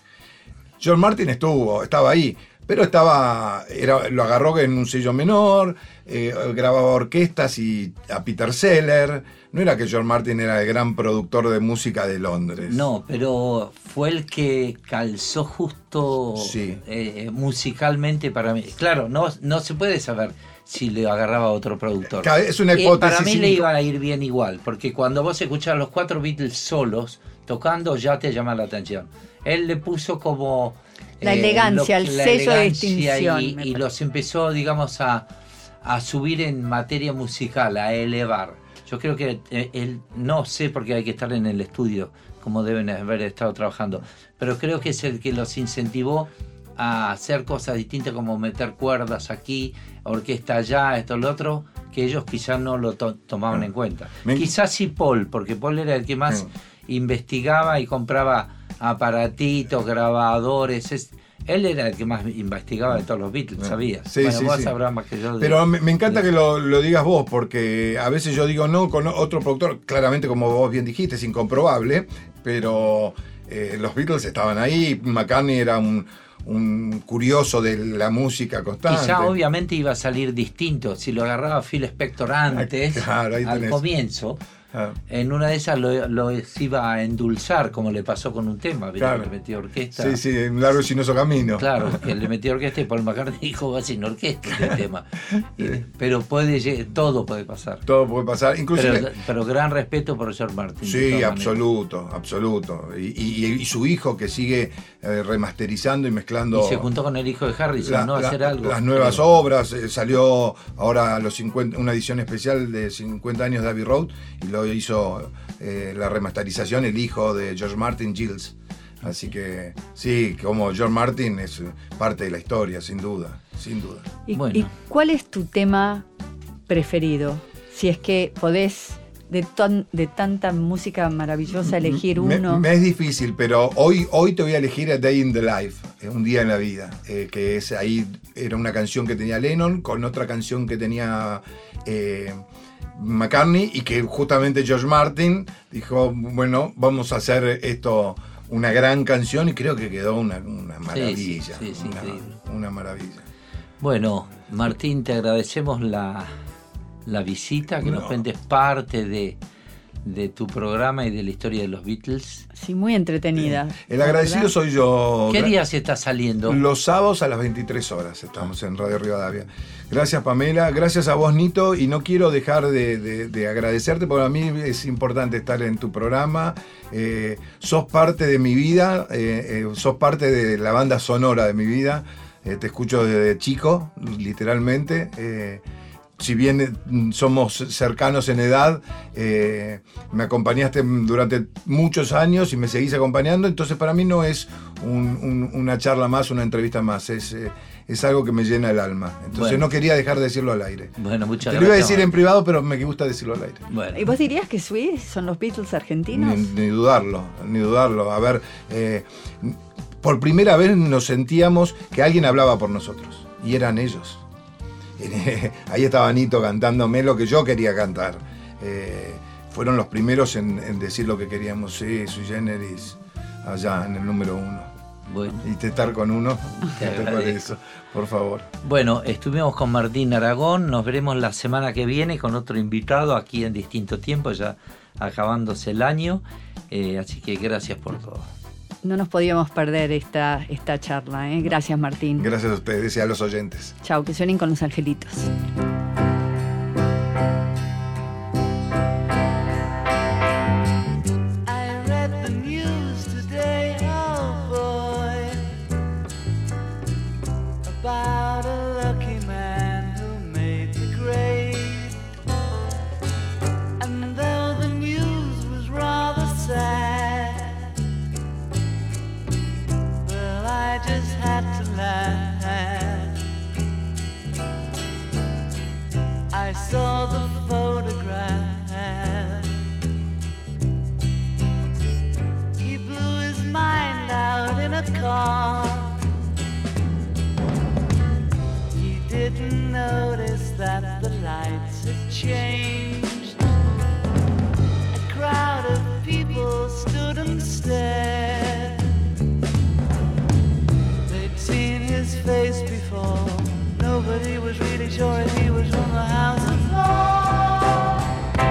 George Martin estuvo, estaba ahí, pero estaba, era, lo agarró en un sello menor, eh, grababa orquestas y a Peter Seller. No era que George Martin era el gran productor de música de Londres. No, pero fue el que calzó justo sí. eh, musicalmente para mí. Claro, no, no se puede saber si le agarraba a otro productor. Es una hipótesis. Eh, para mí cinco. le iba a ir bien igual, porque cuando vos escuchás los cuatro Beatles solos, tocando, ya te llama la atención. Él le puso como... La eh, elegancia, lo, el la sello elegancia de distinción. Y, y los empezó, digamos, a, a subir en materia musical, a elevar. Yo creo que eh, él, no sé porque hay que estar en el estudio, como deben haber estado trabajando, pero creo que es el que los incentivó a hacer cosas distintas, como meter cuerdas aquí, orquesta allá, esto, lo otro, que ellos quizás no lo to- tomaban en cuenta. Me... Quizás sí Paul, porque Paul era el que más... Me... investigaba y compraba aparatitos, grabadores. Es, él era el que más investigaba de todos los Beatles, ¿sabías? Sí, bueno, sí, vos sí. sabrás más que yo. De, Pero me, me encanta de... que lo, lo digas vos, porque a veces yo digo no con otro productor, claramente como vos bien dijiste, es incomprobable, pero eh, los Beatles estaban ahí, McCartney era un, un curioso de la música constante. Quizá obviamente iba a salir distinto, si lo agarraba Phil Spector antes, claro, al comienzo. Ah. En una de esas lo, lo iba a endulzar, como le pasó con un tema, claro. Le metió orquesta. Sí, sí, un largo y sinuoso camino. Claro, que le metió orquesta y Paul McCartney dijo, va sin orquesta este tema. Y, pero puede, todo puede pasar. Todo puede pasar, inclusive. Pero, pero gran respeto por George Martin. Sí, absoluto, maneras. absoluto. Y, y, y su hijo que sigue eh, remasterizando y mezclando. Y se juntó con el hijo de Harrison, la, ¿no? A la, hacer algo. Las nuevas pero... obras, eh, salió ahora a los cincuenta, una edición especial de cincuenta años de Abbey Road, y lo lo hizo eh, la remasterización el hijo de George Martin, Gilles. Así que sí, como George Martin es parte de la historia, sin duda, sin duda. ¿Y, Bueno. ¿y cuál es tu tema preferido? Si es que podés, de, ton- de tanta música maravillosa, elegir Me, uno. me es difícil, pero hoy, hoy te voy a elegir A Day in the Life, eh, un día en la vida, eh, que es ahí, era una canción que tenía Lennon con otra canción que tenía eh, McCartney, y que justamente George Martin dijo, bueno, vamos a hacer esto una gran canción, y creo que quedó una, una maravilla, sí, sí, una, increíble. una maravilla. Bueno, Martín, te agradecemos la, la visita, que nos No. cuentes parte de, de tu programa y de la historia de los Beatles. Sí, muy entretenida. El agradecido ¿verdad? soy yo. ¿Qué Gra- día se está saliendo? Los sábados a las veintitrés horas estamos en Radio Rivadavia. Gracias, Pamela. Gracias a vos, Nito. Y no quiero dejar de, de- de agradecerte, porque a mí es importante estar en tu programa. Eh, sos parte de mi vida, eh, eh, sos parte de la banda sonora de mi vida. Eh, te escucho desde chico, literalmente. Eh, si bien eh, somos cercanos en edad, eh, me acompañaste durante muchos años y me seguís acompañando, entonces para mí no es un- un- una charla más, una entrevista más, es, eh, es algo que me llena el alma. Entonces Bueno. no quería dejar de decirlo al aire. Bueno, muchas Te lo iba a gracias. decir en privado, pero me gusta decirlo al aire. Bueno, ¿Y vos dirías que Sweet son los Beatles argentinos? Ni, ni dudarlo, ni dudarlo. A ver, eh, por primera vez nos sentíamos que alguien hablaba por nosotros, y eran ellos. Ahí estaba Nito cantándome lo que yo quería cantar. Eh, fueron los primeros en, en decir lo que queríamos. Sí, Sui Generis, allá en el número uno. bueno. Y te estar con uno, Te ¿qué te agradezco. parece? Por favor. Bueno, estuvimos con Martín Aragón, nos veremos la semana que viene con otro invitado aquí en Distinto Tiempo, ya acabándose el año, eh, así que gracias por todo. No nos podíamos perder esta, esta charla. ¿eh? Gracias, Martín. Gracias a ustedes y a los oyentes. Chao, que suenen con los angelitos. I read the news today, oh boy, about a lucky man who made the grade. And though the news was rather sad, well, I just had to laugh. I saw the photograph. He blew his mind out in a car. He didn't notice that the lights had changed. A crowd of people stood and stared. They'd seen his face before. Nobody was really sure if he was from the House of Lords.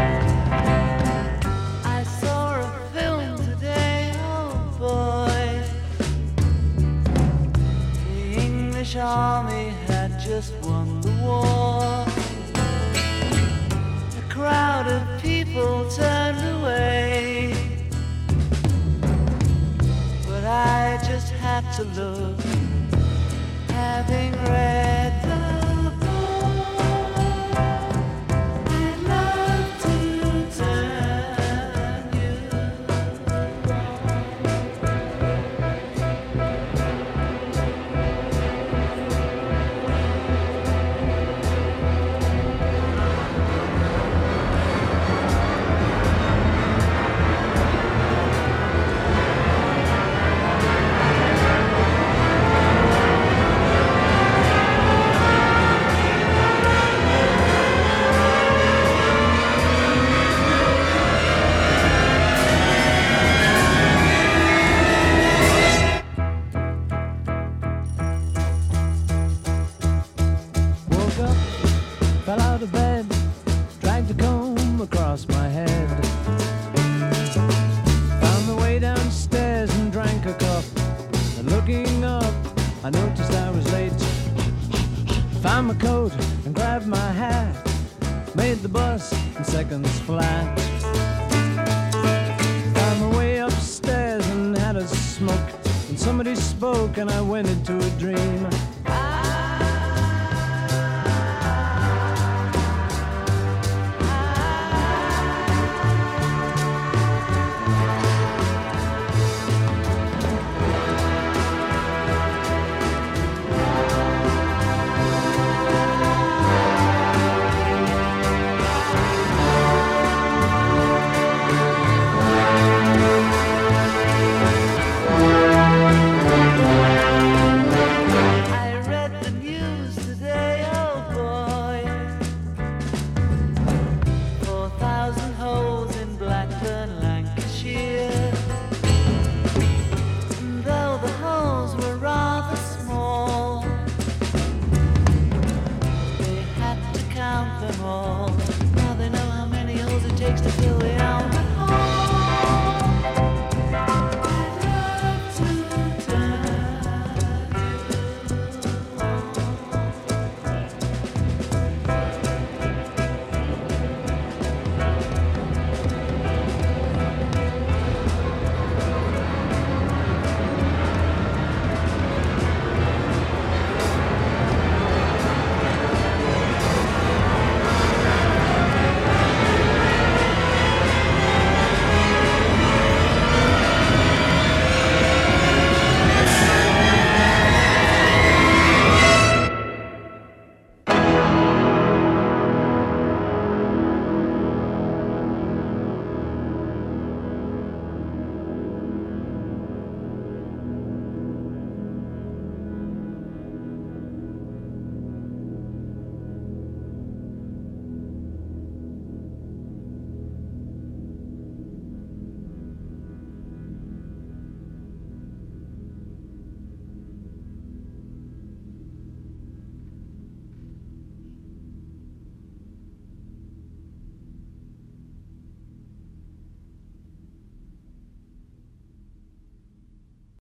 I saw a film today, oh boy. The English army had just won the war. A crowd of people turned away, but I just had to look, having read the book. I'd love to turn you Woke up, fell out of bed, dragged a comb across my head. Found the way downstairs and drank a cup. And looking up, I noticed I was late. Found my coat and grabbed my hat. Made the bus in seconds flat. Found my way upstairs and had a smoke. And somebody spoke and I went into a dream.